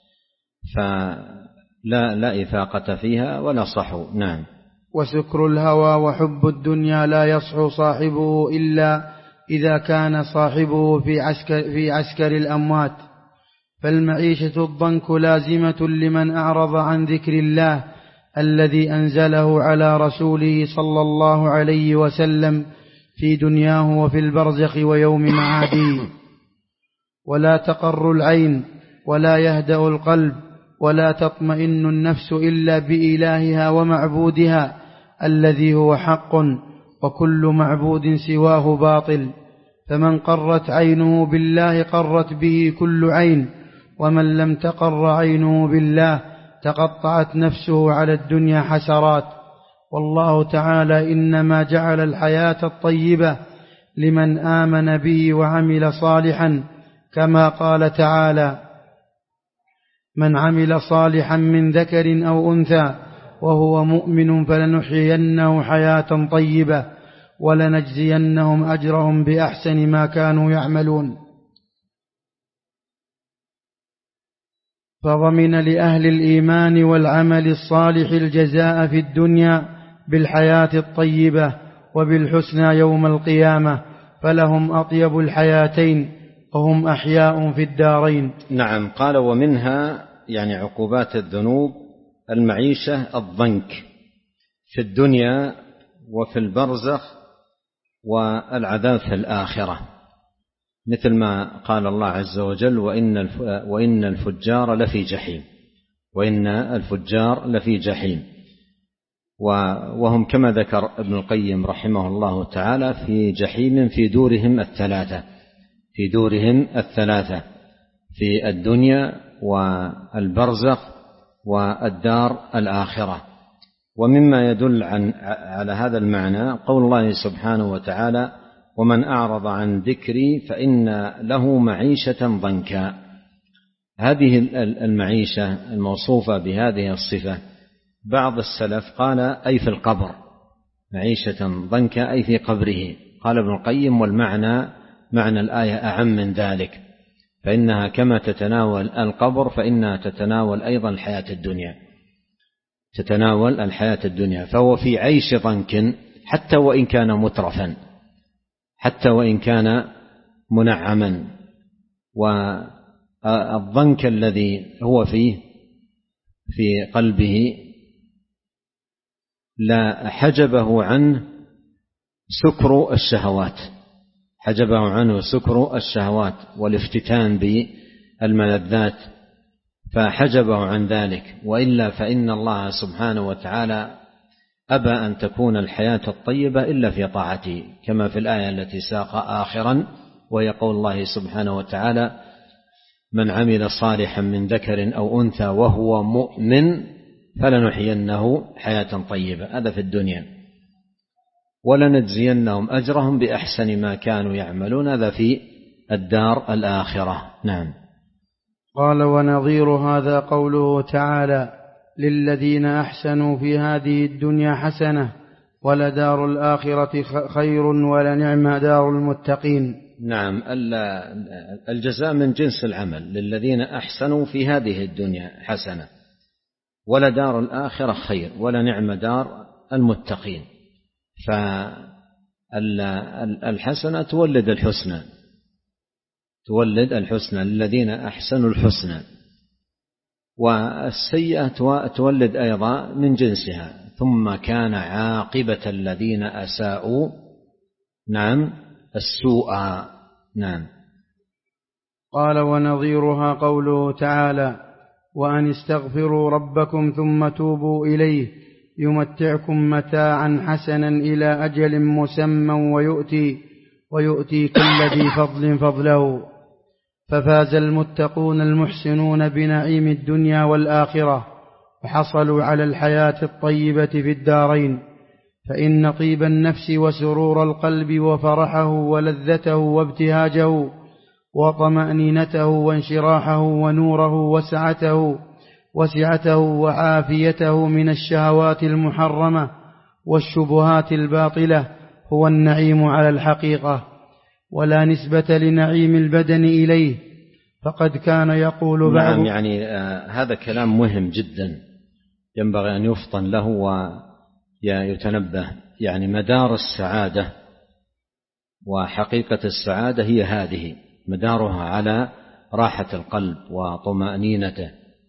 فلا لا إفاقة فيها ولا صحو. نعم. وسكر الهوى وحب الدنيا لا يصحو صاحبه إلا إذا كان صاحبه في عسكر, في عسكر الأموات. فالمعيشة الضنك لازمة لمن أعرض عن ذكر الله الذي أنزله على رسوله صلى الله عليه وسلم في دنياه وفي البرزخ ويوم معاده. ولا تقر العين ولا يهدأ القلب ولا تطمئن النفس إلا بإلهها ومعبودها الذي هو حق، وكل معبود سواه باطل. فمن قرت عينه بالله قرت به كل عين، ومن لم تقر عينه بالله تقطعت نفسه على الدنيا حسرات. والله تعالى إنما جعل الحياة الطيبة لمن آمن به وعمل صالحا، كما قال تعالى: من عمل صالحا من ذكر أو أنثى وهو مؤمن فلنحيينه حياة طيبة ولنجزينهم أجرهم بأحسن ما كانوا يعملون. فضمن لأهل الإيمان والعمل الصالح الجزاء في الدنيا بالحياة الطيبة وبالحسنى يوم القيامة، فلهم أطيب الحياتين وهم أحياء في الدارين. نعم. قال: ومنها يعني عقوبات الذنوب المعيشة الضنك في الدنيا وفي البرزخ والعذاب في الآخرة، مثل ما قال الله عز وجل: وإن وإن الفجار لفي جحيم وإن الفجار لفي جحيم. وهم كما ذكر ابن القيم رحمه الله تعالى في جحيم في دورهم الثلاثة في دورهم الثلاثة في الدنيا والبرزخ والدار الآخرة. ومما يدل عن على هذا المعنى قول الله سبحانه وتعالى: ومن أعرض عن ذكري فإن له معيشة ضنكا. هذه المعيشة الموصوفة بهذه الصفة بعض السلف قال أي في القبر، معيشة ضنكا أي في قبره. قال ابن القيم: والمعنى معنى الآية أعم من ذلك، فإنها كما تتناول القبر فإنها تتناول أيضا الحياة الدنيا تتناول الحياة الدنيا فهو في عيش ضنك حتى وإن كان مترفا، حتى وإن كان منعما. والضنك الذي هو فيه في قلبه لا حجبه عنه سكر الشهوات حجبه عنه سكر الشهوات والافتتان بالملذات، فحجبه عن ذلك. وإلا فإن الله سبحانه وتعالى أبى أن تكون الحياة الطيبة إلا في طاعته، كما في الآية التي ساق آخرا، وهي قول الله سبحانه وتعالى: من عمل صالحا من ذكر أو أنثى وهو مؤمن فلنحيينه حياة طيبة. هذا في الدنيا. ولنجزينهم أجرهم بأحسن ما كانوا يعملون. هذا في الدار الآخرة. نعم. قال: ونظير هذا قوله تعالى: للذين أحسنوا في هذه الدنيا حسنة ولدار الآخرة خير ولنعم دار المتقين. نعم. الجزاء من جنس العمل. للذين أحسنوا في هذه الدنيا حسنة ولدار الآخرة خير ولنعم دار المتقين. فالحسنة تولد الحسنى تولد الحسنى للذين أحسنوا الحسنى، والسيئة تولد أيضا من جنسها. ثم كان عاقبة الذين أساءوا نعم السوء. نعم. قال: ونظيرها قوله تعالى: وأن استغفروا ربكم ثم توبوا إليه يمتعكم متاعا حسنا إلى أجل مسمى ويؤتي, ويؤتي كل ذي فضل فضله. ففاز المتقون المحسنون بنعيم الدنيا والآخرة، وحصلوا على الحياة الطيبة في الدارين. فإن طيب النفس وسرور القلب وفرحه ولذته وابتهاجه وطمأنينته وانشراحه ونوره وسعته وسعته وعافيته من الشهوات المحرمة والشبهات الباطلة هو النعيم على الحقيقة، ولا نسبة لنعيم البدن إليه. فقد كان يقول بعض نعم. يعني آه هذا كلام مهم جدا ينبغي أن يفطن له ويتنبه. يعني مدار السعادة وحقيقة السعادة هي هذه، مدارها على راحة القلب وطمأنينته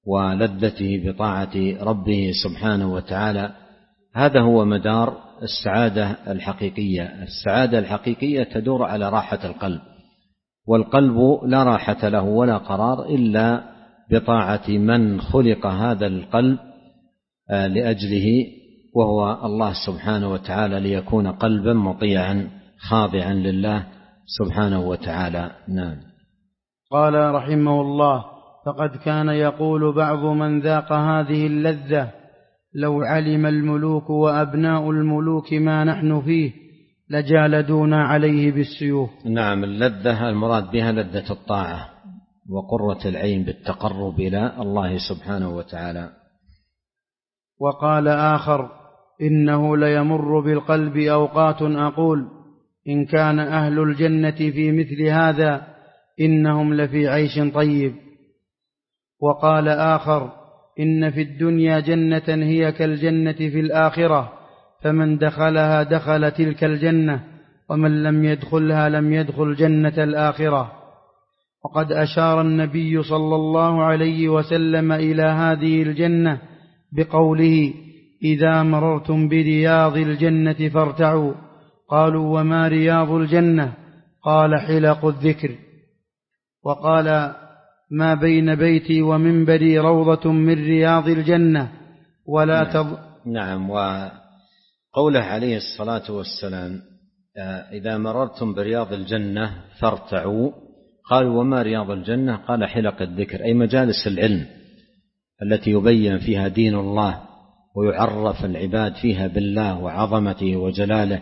ولذته بطاعة ربه سبحانه وتعالى. هذا هو مدار السعادة الحقيقية. السعادة الحقيقية تدور على راحة القلب، والقلب لا راحة له ولا قرار إلا بطاعة من خلق هذا القلب لأجله، وهو الله سبحانه وتعالى، ليكون قلبا مطيعا خاضعا لله سبحانه وتعالى. نعم. قال رحمه الله: فقد كان يقول بعض من ذاق هذه اللذة: لو علم الملوك وأبناء الملوك ما نحن فيه لجالدونا عليه بالسيوف. نعم، اللذة المراد بها لذة الطاعة وقرة العين بالتقرب إلى الله سبحانه وتعالى. وقال آخر: إنه ليمر بالقلب أوقات أقول إن كان أهل الجنة في مثل هذا إنهم لفي عيش طيب. وقال آخر: إن في الدنيا جنة هي كالجنة في الآخرة، فمن دخلها دخل تلك الجنة، ومن لم يدخلها لم يدخل جنة الآخرة. وقد أشار النبي صلى الله عليه وسلم إلى هذه الجنة بقوله: إذا مررتم برياض الجنة فارتعوا. قالوا: وما رياض الجنة؟ قال: حلق الذكر. وقال: ما بين بيتي ومنبري روضة من رياض الجنة ولا نعم. تض... نعم. وقوله عليه الصلاة والسلام: إذا مررتم برياض الجنة فارتعوا. قالوا: وما رياض الجنة؟ قال: حلق الذكر، أي مجالس العلم التي يبين فيها دين الله ويعرف العباد فيها بالله وعظمته وجلاله،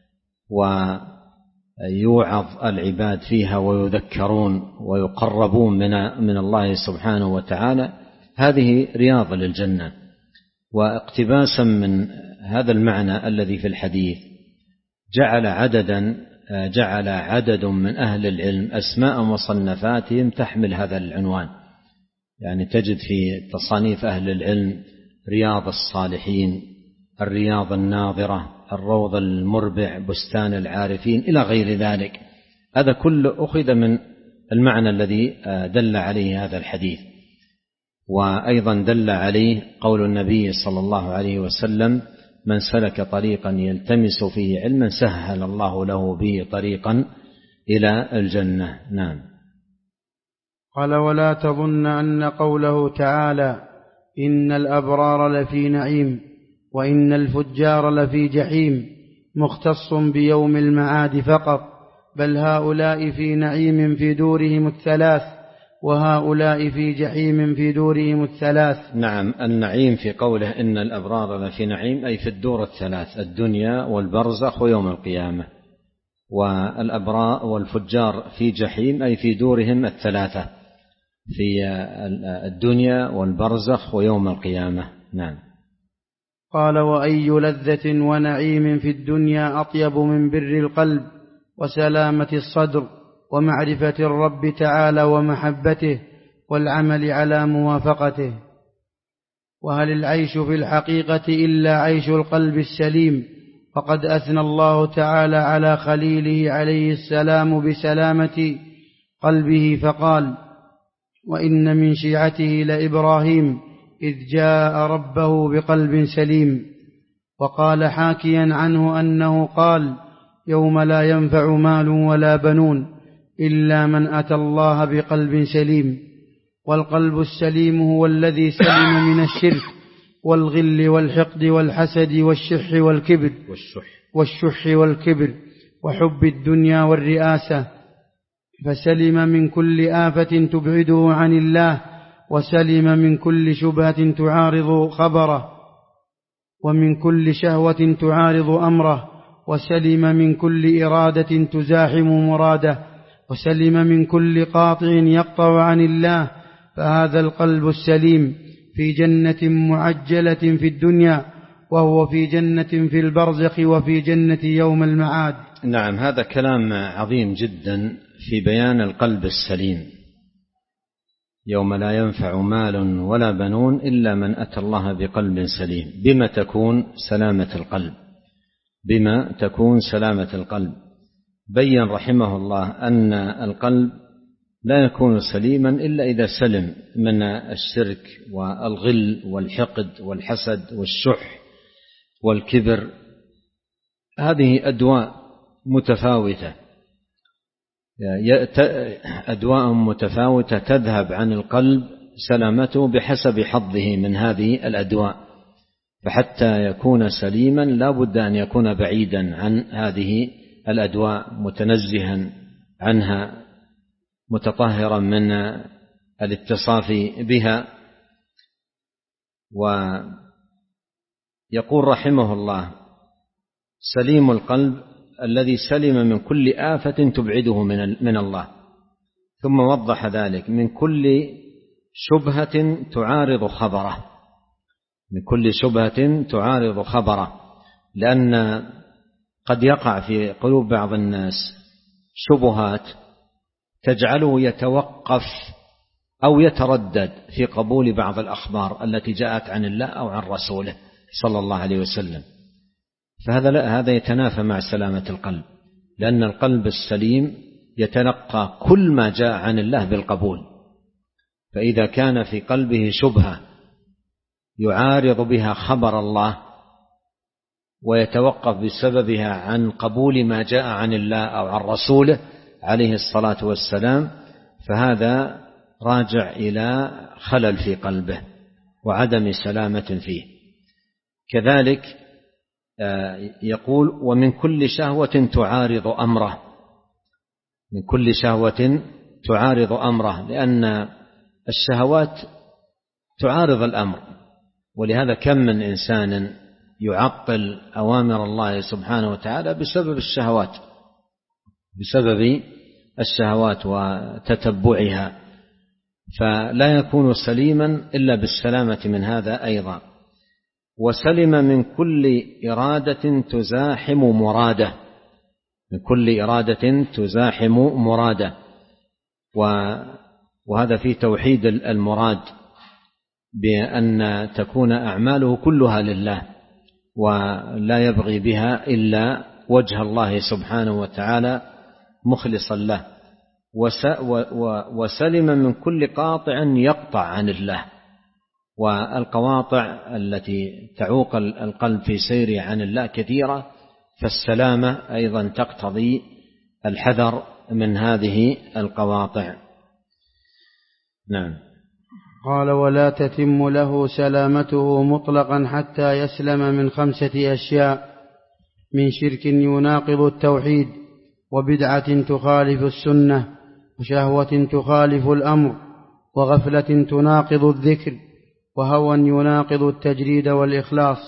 ويوعظ العباد فيها ويذكرون ويقربون من من الله سبحانه وتعالى. هذه رياض للجنة. واقتباسا من هذا المعنى الذي في الحديث جعل عددا جعل عدد من أهل العلم أسماء مصنفاتهم تحمل هذا العنوان. يعني تجد في تصانيف أهل العلم رياض الصالحين، الرياض الناظرة، الروض المربع، بستان العارفين، إلى غير ذلك. هذا كله أخذ من المعنى الذي دل عليه هذا الحديث. وأيضا دل عليه قول النبي صلى الله عليه وسلم: من سلك طريقا يلتمس فيه علما سهل الله له به طريقا إلى الجنة. نعم. قال: ولا تظن أن قوله تعالى إن الأبرار لفي نعيم وإن الفجار لفي جحيم مختص بيوم المعاد فقط، بل هؤلاء في نعيم في دورهم الثلاث، وهؤلاء في جحيم في دورهم الثلاث. نعم، النعيم في قوله إن الأبرار لفي نعيم أي في الدور الثلاث: الدنيا والبرزخ ويوم القيامة. والأبرار والفجار في جحيم أي في دورهم الثلاثة: في الدنيا والبرزخ ويوم القيامة. نعم. قال: وأي لذة ونعيم في الدنيا أطيب من بر القلب وسلامة الصدر ومعرفة الرب تعالى ومحبته والعمل على موافقته. وهل العيش في الحقيقة إلا عيش القلب السليم؟ فقد أثنى الله تعالى على خليله عليه السلام بسلامة قلبه فقال: وإن من شيعته لإبراهيم إذ جاء ربه بقلب سليم. وقال حاكيا عنه أنه قال: يوم لا ينفع مال ولا بنون إلا من أتى الله بقلب سليم. والقلب السليم هو الذي سلم من الشرك والغل والحقد والحسد والشح والكبر والشح, والشح والكبر وحب الدنيا والرئاسة، فسلم من كل آفة تبعده عن الله، وسلم من كل شبهة تعارض خبره، ومن كل شهوة تعارض أمره، وسلم من كل إرادة تزاحم مراده، وسلم من كل قاطع يقطع عن الله. فهذا القلب السليم في جنة معجلة في الدنيا، وهو في جنة في البرزخ وفي جنة يوم المعاد. نعم، هذا كلام عظيم جدا في بيان القلب السليم. يوم لا ينفع مال ولا بنون إلا من أتى الله بقلب سليم. بما تكون سلامة القلب؟ بما تكون سلامة القلب؟ بين رحمه الله أن القلب لا يكون سليما إلا إذا سلم من الشرك والغل والحقد والحسد والشح والكبر. هذه أدواء متفاوتة أدواء متفاوتة تذهب عن القلب سلامته بحسب حظه من هذه الأدواء، فحتى يكون سليما لا بد أن يكون بعيدا عن هذه الأدواء، متنزها عنها، متطهرا من الاتصاف بها. ويقول رحمه الله: سليم القلب الذي سلم من كل آفة تبعده من الله. ثم وضح ذلك: من كل شبهة تعارض خبره، من كل شبهة تعارض خبره، لأن قد يقع في قلوب بعض الناس شبهات تجعله يتوقف أو يتردد في قبول بعض الأخبار التي جاءت عن الله أو عن رسوله صلى الله عليه وسلم، فهذا لا هذا يتنافى مع سلامة القلب، لأن القلب السليم يتلقى كل ما جاء عن الله بالقبول. فإذا كان في قلبه شبهة يعارض بها خبر الله ويتوقف بسببها عن قبول ما جاء عن الله أو عن رسوله عليه الصلاة والسلام، فهذا راجع إلى خلل في قلبه وعدم سلامة فيه. كذلك يقول: ومن كل شهوة تعارض أمره، من كل شهوة تعارض أمره، لأن الشهوات تعارض الأمر، ولهذا كم من إنسان يعطل أوامر الله سبحانه وتعالى بسبب الشهوات بسبب الشهوات وتتبعها، فلا يكون سليما إلا بالسلامة من هذا أيضا. وسلم من كل إرادة تزاحم مراده، من كل إرادة تزاحم مراده، وهذا في توحيد المراد، بأن تكون أعماله كلها لله ولا يبغي بها إلا وجه الله سبحانه وتعالى مخلصا له. وسلم من كل قاطع يقطع عن الله، والقواطع التي تعوق القلب في سيره عن الله كثيرة، فالسلامة أيضا تقتضي الحذر من هذه القواطع. نعم. قال: ولا تتم له سلامته مطلقا حتى يسلم من خمسة أشياء: من شرك يناقض التوحيد، وبدعة تخالف السنة، وشهوة تخالف الأمر، وغفلة تناقض الذكر، وهوى يناقض التجريد والإخلاص.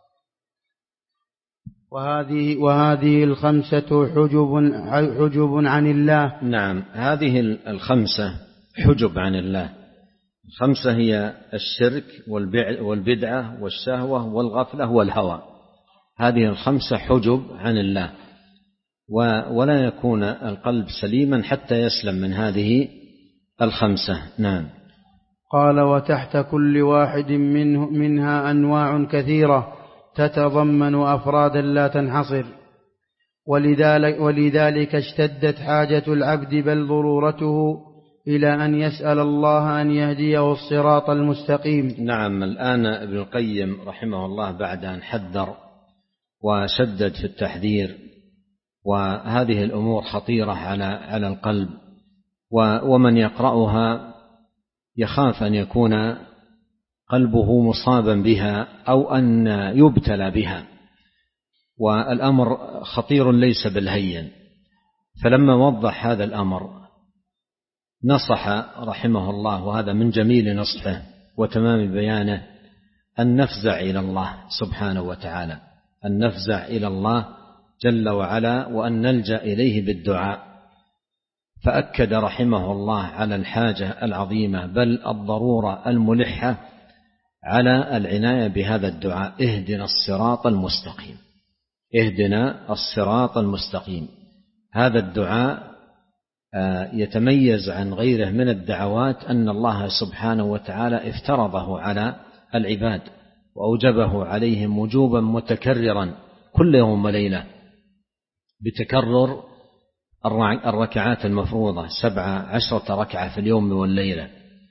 وهذه, وهذه الخمسة حجب, حجب عن الله. نعم، هذه الخمسة حجب عن الله. الخمسة هي الشرك والبدعة والشهوة والغفلة والهوى، هذه الخمسة حجب عن الله، ولا يكون القلب سليما حتى يسلم من هذه الخمسة. نعم. قال: وتحت كل واحد منه منها أنواع كثيرة تتضمن أفرادا لا تنحصر، ولذلك, ولذلك اشتدت حاجة العبد بل ضرورته إلى أن يسأل الله أن يهديه الصراط المستقيم. نعم. الآن ابن القيم رحمه الله بعد أن حذر وشدد في التحذير، وهذه الأمور خطيرة على على القلب، ومن يقرأها يخاف أن يكون قلبه مصابا بها أو أن يبتلى بها، والأمر خطير ليس بالهين. فلما وضح هذا الأمر نصح رحمه الله، وهذا من جميل نصحه وتمام بيانه، أن نفزع إلى الله سبحانه وتعالى، أن نفزع إلى الله جل وعلا، وأن نلجأ إليه بالدعاء. فأكد رحمه الله على الحاجة العظيمة بل الضرورة الملحة على العناية بهذا الدعاء: اهدنا الصراط المستقيم، اهدنا الصراط المستقيم. هذا الدعاء يتميز عن غيره من الدعوات أن الله سبحانه وتعالى افترضه على العباد وأوجبه عليهم وجوبا متكررا كل يوم وليلة بتكرر الركعات المفروضة سبع عشرة ركعة في اليوم والليلة.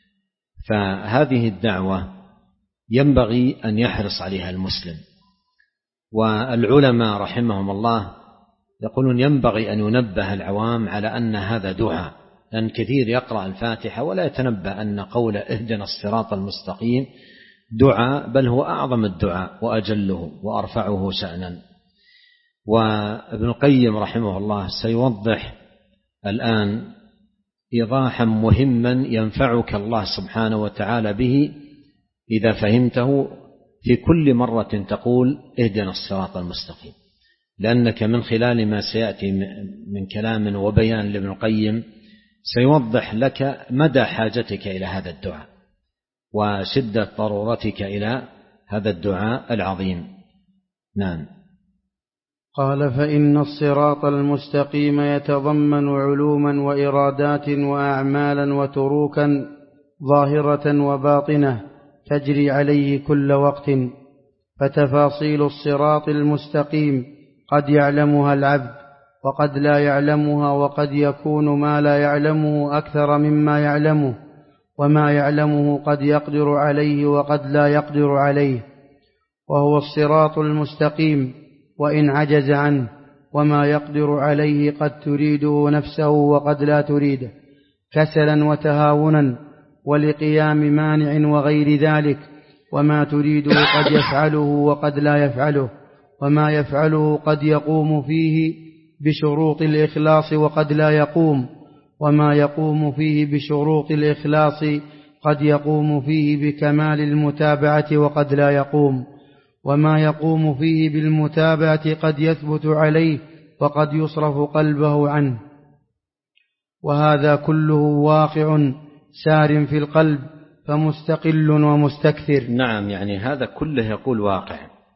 فهذه الدعوة ينبغي أن يحرص عليها المسلم. والعلماء رحمهم الله يقولون ينبغي أن ينبه العوام على أن هذا دعاء، لأن كثير يقرأ الفاتحة ولا يتنبه أن قول اهدنا الصراط المستقيم دعاء، بل هو أعظم الدعاء وأجله وأرفعه شأنا. وابن القيم رحمه الله سيوضح الآن إيضاحا مهما ينفعك الله سبحانه وتعالى به إذا فهمته في كل مرة تقول اهدنا الصراط المستقيم، لأنك من خلال ما سيأتي من كلام وبيان لابن القيم سيوضح لك مدى حاجتك إلى هذا الدعاء وشدة ضرورتك إلى هذا الدعاء العظيم. نعم. قال: فإن الصراط المستقيم يتضمن علوما وإرادات وأعمالا وتروكا ظاهرة وباطنة تجري عليه كل وقت، فتفاصيل الصراط المستقيم قد يعلمها العبد وقد لا يعلمها، وقد يكون ما لا يعلمه أكثر مما يعلمه، وما يعلمه قد يقدر عليه وقد لا يقدر عليه. وهو الصراط المستقيم وإن عجز عنه، وما يقدر عليه قد تريده نفسه وقد لا تريده، كسلا وتهاونا ولقيام مانع وغير ذلك. وما تريده قد يفعله وقد لا يفعله، وما يفعله قد يقوم فيه بشروط الإخلاص وقد لا يقوم، وما يقوم فيه بشروط الإخلاص قد يقوم فيه بكمال المتابعة وقد لا يقوم، وما يقوم فيه بالمتابعة قد يثبت عليه وقد يصرف قلبه عنه. وهذا كله واقع سار في القلب، فمستقل ومستكثر. نعم، يعني هذا كله يقول واقع.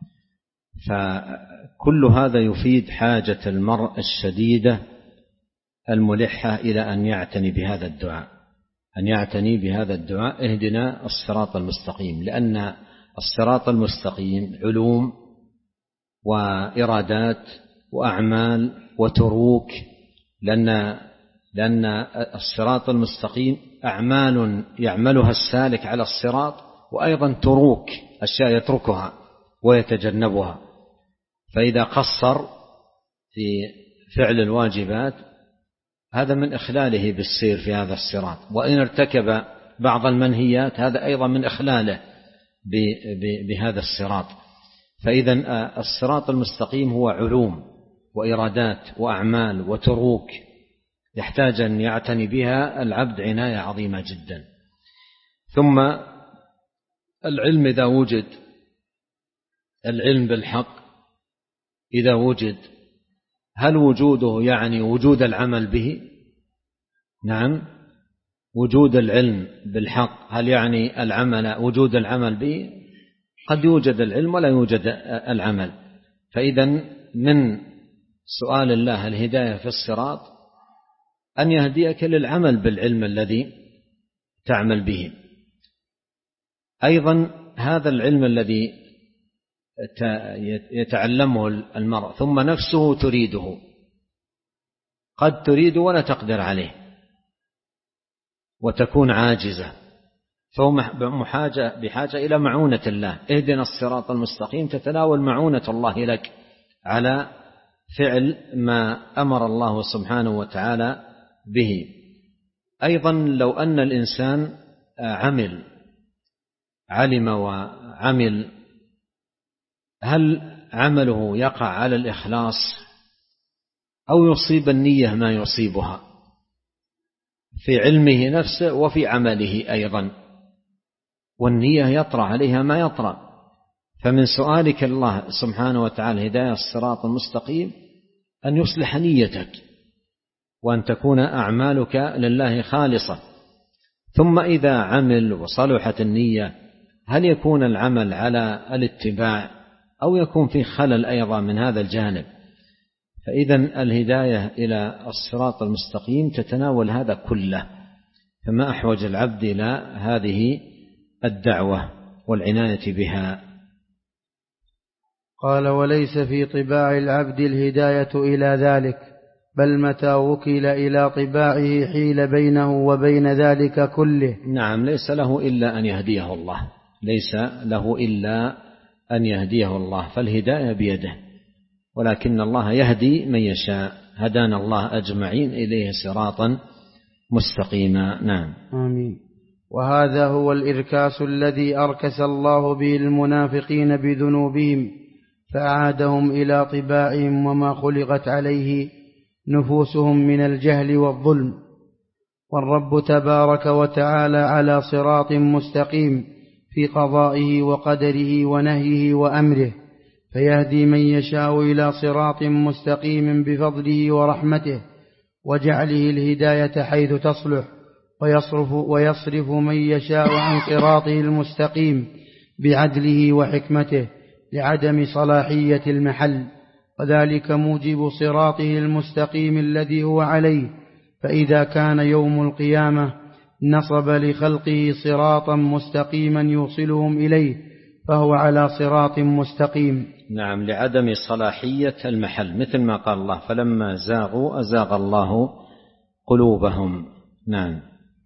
فكل هذا يفيد حاجة المرء الشديدة الملحة إلى أن يعتني بهذا الدعاء، أن يعتني بهذا الدعاء اهدنا الصراط المستقيم، لأن الصراط المستقيم علوم وإرادات وأعمال وتروك، لأن لأن الصراط المستقيم أعمال يعملها السالك على الصراط، وأيضا تروك أشياء يتركها ويتجنبها. فإذا قصر في فعل الواجبات هذا من إخلاله بالسير في هذا الصراط، وإن ارتكب بعض المنهيات هذا أيضا من إخلاله بهذا الصراط. فإذا الصراط المستقيم هو علوم وإرادات وأعمال وتروك يحتاج أن يعتني بها العبد عناية عظيمة جدا. ثم العلم إذا وجد، العلم بالحق إذا وجد، هل وجوده يعني وجود العمل به؟ نعم، وجود العلم بالحق هل يعني العمل وجود العمل به؟ قد يوجد العلم ولا يوجد العمل. فإذا من سؤال الله الهداية في الصراط أن يهديك للعمل بالعلم الذي تعمل به. أيضا هذا العلم الذي يتعلمه المرء ثم نفسه تريده، قد تريد ولا تقدر عليه وتكون عاجزة، فهو بحاجة, بحاجة إلى معونة الله. اهدنا الصراط المستقيم تتناول معونة الله لك على فعل ما أمر الله سبحانه وتعالى به. أيضا لو أن الإنسان عمل علم وعمل، هل عمله يقع على الإخلاص أو يصيب النية ما يصيبها في علمه نفسه وفي عمله أيضا، والنية يطرأ عليها ما يطرأ. فمن سؤالك الله سبحانه وتعالى هداية الصراط المستقيم أن يصلح نيتك وأن تكون أعمالك لله خالصة. ثم إذا عمل وصلحت النية هل يكون العمل على الاتباع أو يكون في خلل أيضا من هذا الجانب؟ فإذا الهداية إلى الصراط المستقيم تتناول هذا كله، فما أحوج العبد إلى هذه الدعوة والعناية بها. قال: وليس في طباع العبد الهداية إلى ذلك، بل متى وكل إلى طباعه حيل بينه وبين ذلك كله. نعم، ليس له إلا أن يهديه الله، ليس له إلا أن يهديه الله، فالهداية بيده، ولكن الله يهدي من يشاء. هدانا الله أجمعين إليه صراطا مستقيما. نعم. آمين. وهذا هو الإركاس الذي أركس الله به المنافقين بذنوبهم، فأعادهم إلى طباعهم وما خلقت عليه نفوسهم من الجهل والظلم. والرب تبارك وتعالى على صراط مستقيم في قضائه وقدره ونهيه وأمره، فيهدي من يشاء إلى صراط مستقيم بفضله ورحمته، وجعله الهداية حيث تصلح، ويصرف, ويصرف من يشاء عن صراطه المستقيم بعدله وحكمته لعدم صلاحية المحل، وذلك موجب صراطه المستقيم الذي هو عليه. فإذا كان يوم القيامة نصب لخلقه صراطا مستقيما يوصلهم إليه، فهو على صراط مستقيم. نعم، لعدم صلاحية المحل، مثل ما قال الله: فلما زاغوا أزاغ الله قلوبهم. نعم.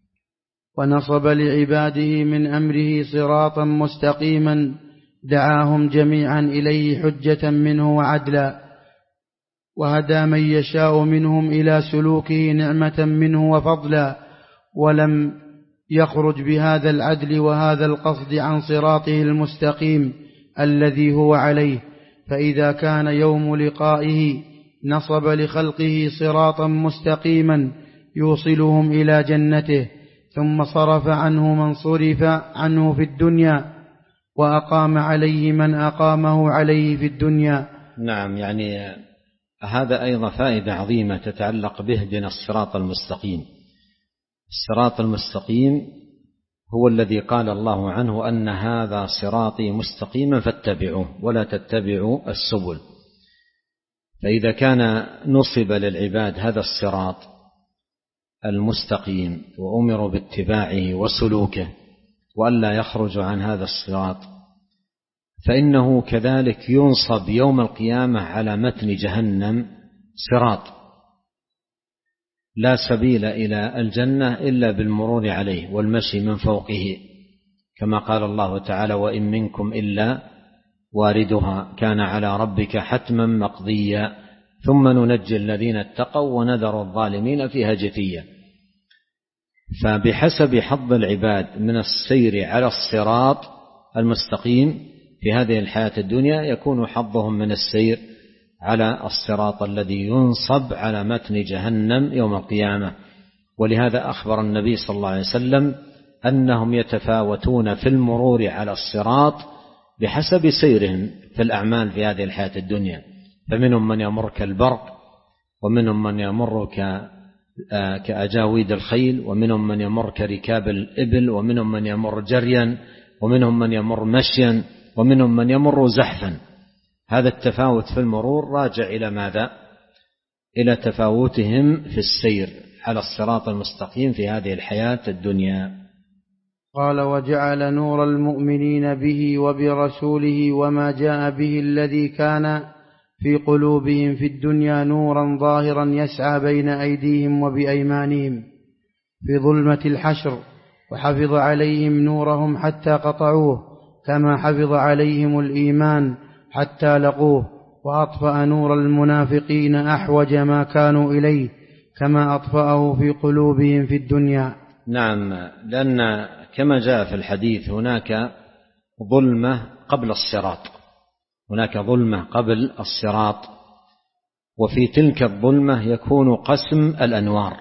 ونصب لعباده من أمره صراطا مستقيما دعاهم جميعا إليه حجة منه وعدلا، وهدى من يشاء منهم إلى سلوكه نعمة منه وفضلا، ولم يخرج بهذا العدل وهذا القصد عن صراطه المستقيم الذي هو عليه. فإذا كان يوم لقائه نصب لخلقه صراطا مستقيما يوصلهم إلى جنته، ثم صرف عنه من صرف عنه في الدنيا، وأقام عليه من أقامه عليه في الدنيا. نعم، يعني هذا أيضا فائدة عظيمة تتعلق به بنا الصراط المستقيم. الصراط المستقيم هو الذي قال الله عنه: أن هذا صراطي مستقيما فاتبعوه ولا تتبعوا السبل. فإذا كان نصب للعباد هذا الصراط المستقيم وأمروا باتباعه وسلوكه وألا يخرجوا عن هذا الصراط، فإنه كذلك ينصب يوم القيامة على متن جهنم صراط لا سبيل إلى الجنة إلا بالمرور عليه والمشي من فوقه، كما قال الله تعالى: وإن منكم إلا واردها كان على ربك حتما مقضيا ثم ننجي الذين اتقوا ونذر الظالمين فيها جثيا. فبحسب حظ العباد من السير على الصراط المستقيم في هذه الحياة الدنيا يكون حظهم من السير على الصراط الذي ينصب على متن جهنم يوم القيامة. ولهذا أخبر النبي صلى الله عليه وسلم أنهم يتفاوتون في المرور على الصراط بحسب سيرهم في الأعمال في هذه الحياة الدنيا، فمنهم من يمر كالبرق، ومنهم من يمر كأجاويد الخيل، ومنهم من يمر كركاب الإبل، ومنهم من يمر جريا، ومنهم من يمر مشيا، ومنهم من يمر زحفا. هذا التفاوت في المرور راجع إلى ماذا؟ إلى تفاوتهم في السير على الصراط المستقيم في هذه الحياة الدنيا. قال: وجعل نور المؤمنين به وبرسوله وما جاء به الذي كان في قلوبهم في الدنيا نورا ظاهرا يسعى بين أيديهم وبأيمانهم في ظلمة الحشر، وحفظ عليهم نورهم حتى قطعوه، كما حفظ عليهم الإيمان حتى لقوه، وأطفأ نور المنافقين أحوج ما كانوا إليه، كما أطفأه في قلوبهم في الدنيا. نعم، لأن كما جاء في الحديث هناك ظلمة قبل الصراط، هناك ظلمة قبل الصراط، وفي تلك الظلمة يكون قسم الأنوار،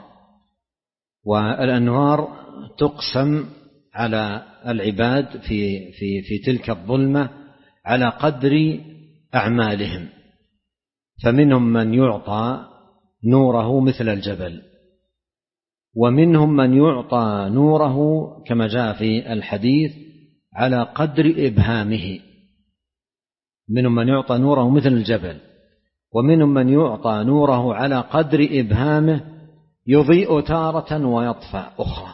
والأنوار تقسم على العباد في, في, في تلك الظلمة على قدر أعمالهم، فمنهم من يعطى نوره مثل الجبل، ومنهم من يعطى نوره كما جاء في الحديث على قدر إبهامه. منهم من يعطى نوره مثل الجبل، ومنهم من يعطى نوره على قدر إبهامه يضيء تارة ويطفأ أخرى،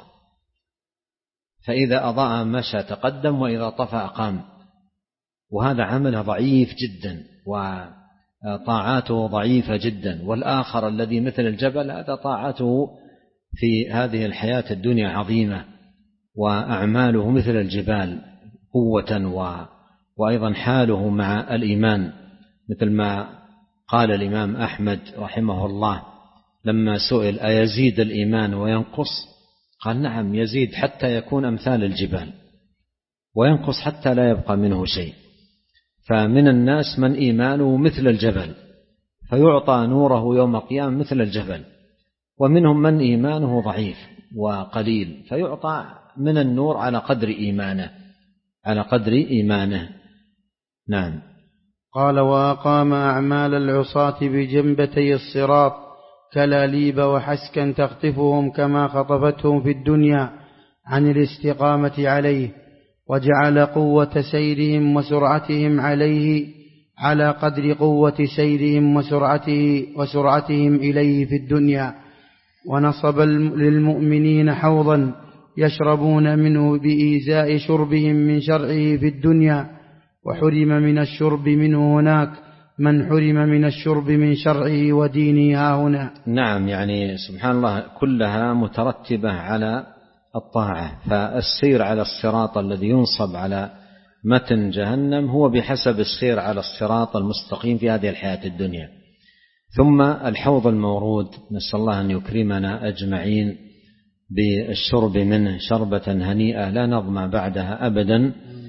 فإذا أضاء مشى تقدم وإذا طفأ قام، وهذا عمل ضعيف جدا. طاعاته ضعيفة جدا، والآخر الذي مثل الجبل هذا طاعته في هذه الحياة الدنيا عظيمة وأعماله مثل الجبال قوة، وأيضا حاله مع الإيمان، مثل ما قال الإمام أحمد رحمه الله لما سئل أيزيد الإيمان وينقص؟ قال نعم يزيد حتى يكون أمثال الجبال، وينقص حتى لا يبقى منه شيء. فمن الناس من إيمانه مثل الجبل فيعطى نوره يوم القيامة مثل الجبل، ومنهم من إيمانه ضعيف وقليل فيعطى من النور على قدر إيمانه على قدر إيمانه. نعم. قال وأقام أعمال العصاة بجنبتي الصراط كلاليب وحسكا تخطفهم كما خطفتهم في الدنيا عن الاستقامة عليه، وجعل قوة سيرهم وسرعتهم عليه على قدر قوة سيرهم وسرعته وسرعتهم إليه في الدنيا، ونصب للمؤمنين حوضا يشربون منه بإيزاء شربهم من شرعه في الدنيا، وحرم من الشرب منه هناك من حرم من الشرب من شرعه ودينه ها هنا. نعم، يعني سبحان الله كلها مترتبة على الطاعة. فالسير على الصراط الذي ينصب على متن جهنم هو بحسب السير على الصراط المستقيم في هذه الحياة الدنيا. ثم الحوض المورود نسأل الله أن يكرمنا أجمعين بالشرب منه شربة هنيئة لا نظمأ بعدها أبدا،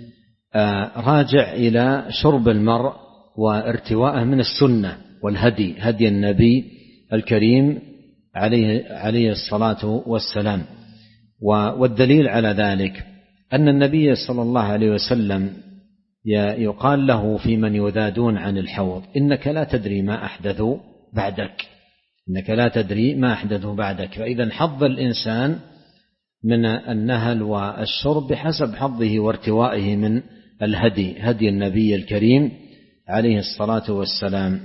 راجع إلى شرب المرء وارتواءه من السنة والهدي، هدي النبي الكريم عليه, عليه الصلاة والسلام. والدليل على ذلك أن النبي صلى الله عليه وسلم يقال له في من يذادون عن الحوض إنك لا تدري ما أحدثوا بعدك إنك لا تدري ما أحدثوا بعدك. فإذا حظ الإنسان من النهل والشرب بحسب حظه وارتوائه من الهدي، هدي النبي الكريم عليه الصلاة والسلام.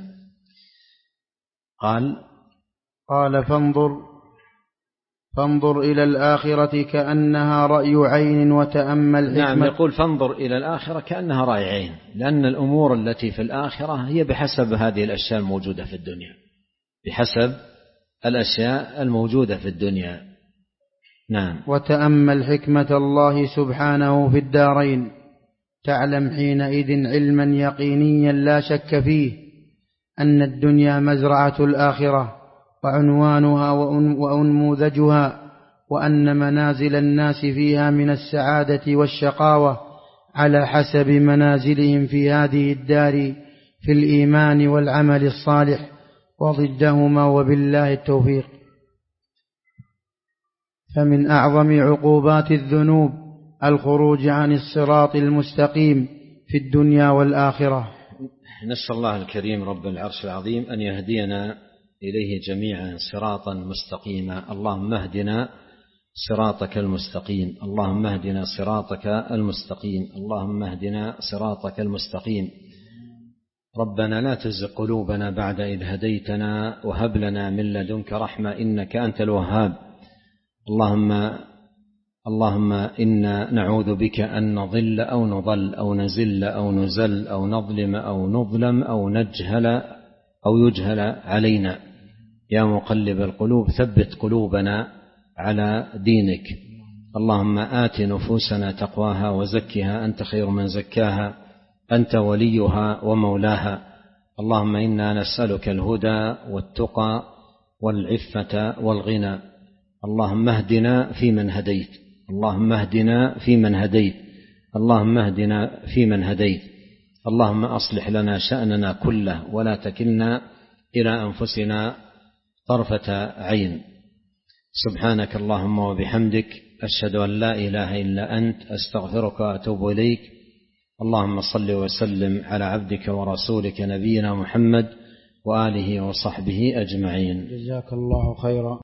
قال قال فانظر فانظر إلى الآخرة كأنها رأي عين وتأمل حكمة. نعم، يقول فانظر إلى الآخرة كأنها رأي عين، لأن الأمور التي في الآخرة هي بحسب هذه الأشياء الموجودة في الدنيا، بحسب الأشياء الموجودة في الدنيا. نعم. وتأمل حكمة الله سبحانه في الدارين، تعلم حينئذ علما يقينيا لا شك فيه أن الدنيا مزرعة الآخرة وعنوانها وأنموذجها، وأن منازل الناس فيها من السعادة والشقاوة على حسب منازلهم في هذه الدار في الإيمان والعمل الصالح وضدهما، وبالله التوفيق. فمن أعظم عقوبات الذنوب الخروج عن الصراط المستقيم في الدنيا والآخرة. نسأل الله الكريم رب العرش العظيم أن يهدينا إليه جميعا صراطا مستقيما. اللهم اهدنا صراطك المستقيم، اللهم اهدنا صراطك المستقيم، اللهم اهدنا صراطك المستقيم. ربنا لا تزغ قلوبنا بعد إذ هديتنا وهب لنا من لدنك رحمة إنك أنت الوهاب. اللهم اللهم إنا نعوذ بك أن نضل أو نضل أو نزل أو نزل أو نظلم أو نظلم أو نجهل أو يجهل علينا. يا مقلب القلوب ثبت قلوبنا على دينك. اللهم آت نفوسنا تقواها وزكها أنت خير من زكاها أنت وليها ومولاها. اللهم إنا نسألك الهدى والتقى والعفة والغنى. اللهم اهدنا فيمن هديت اللهم اهدنا فيمن هديت اللهم اهدنا فيمن هديت. اللهم أصلح لنا شأننا كله ولا تكلنا إلى أنفسنا طرفة عين. سبحانك اللهم وبحمدك أشهد أن لا إله إلا أنت أستغفرك وأتوب إليك. اللهم صل وسلم على عبدك ورسولك نبينا محمد وآله وصحبه أجمعين. جزاك الله خيرا.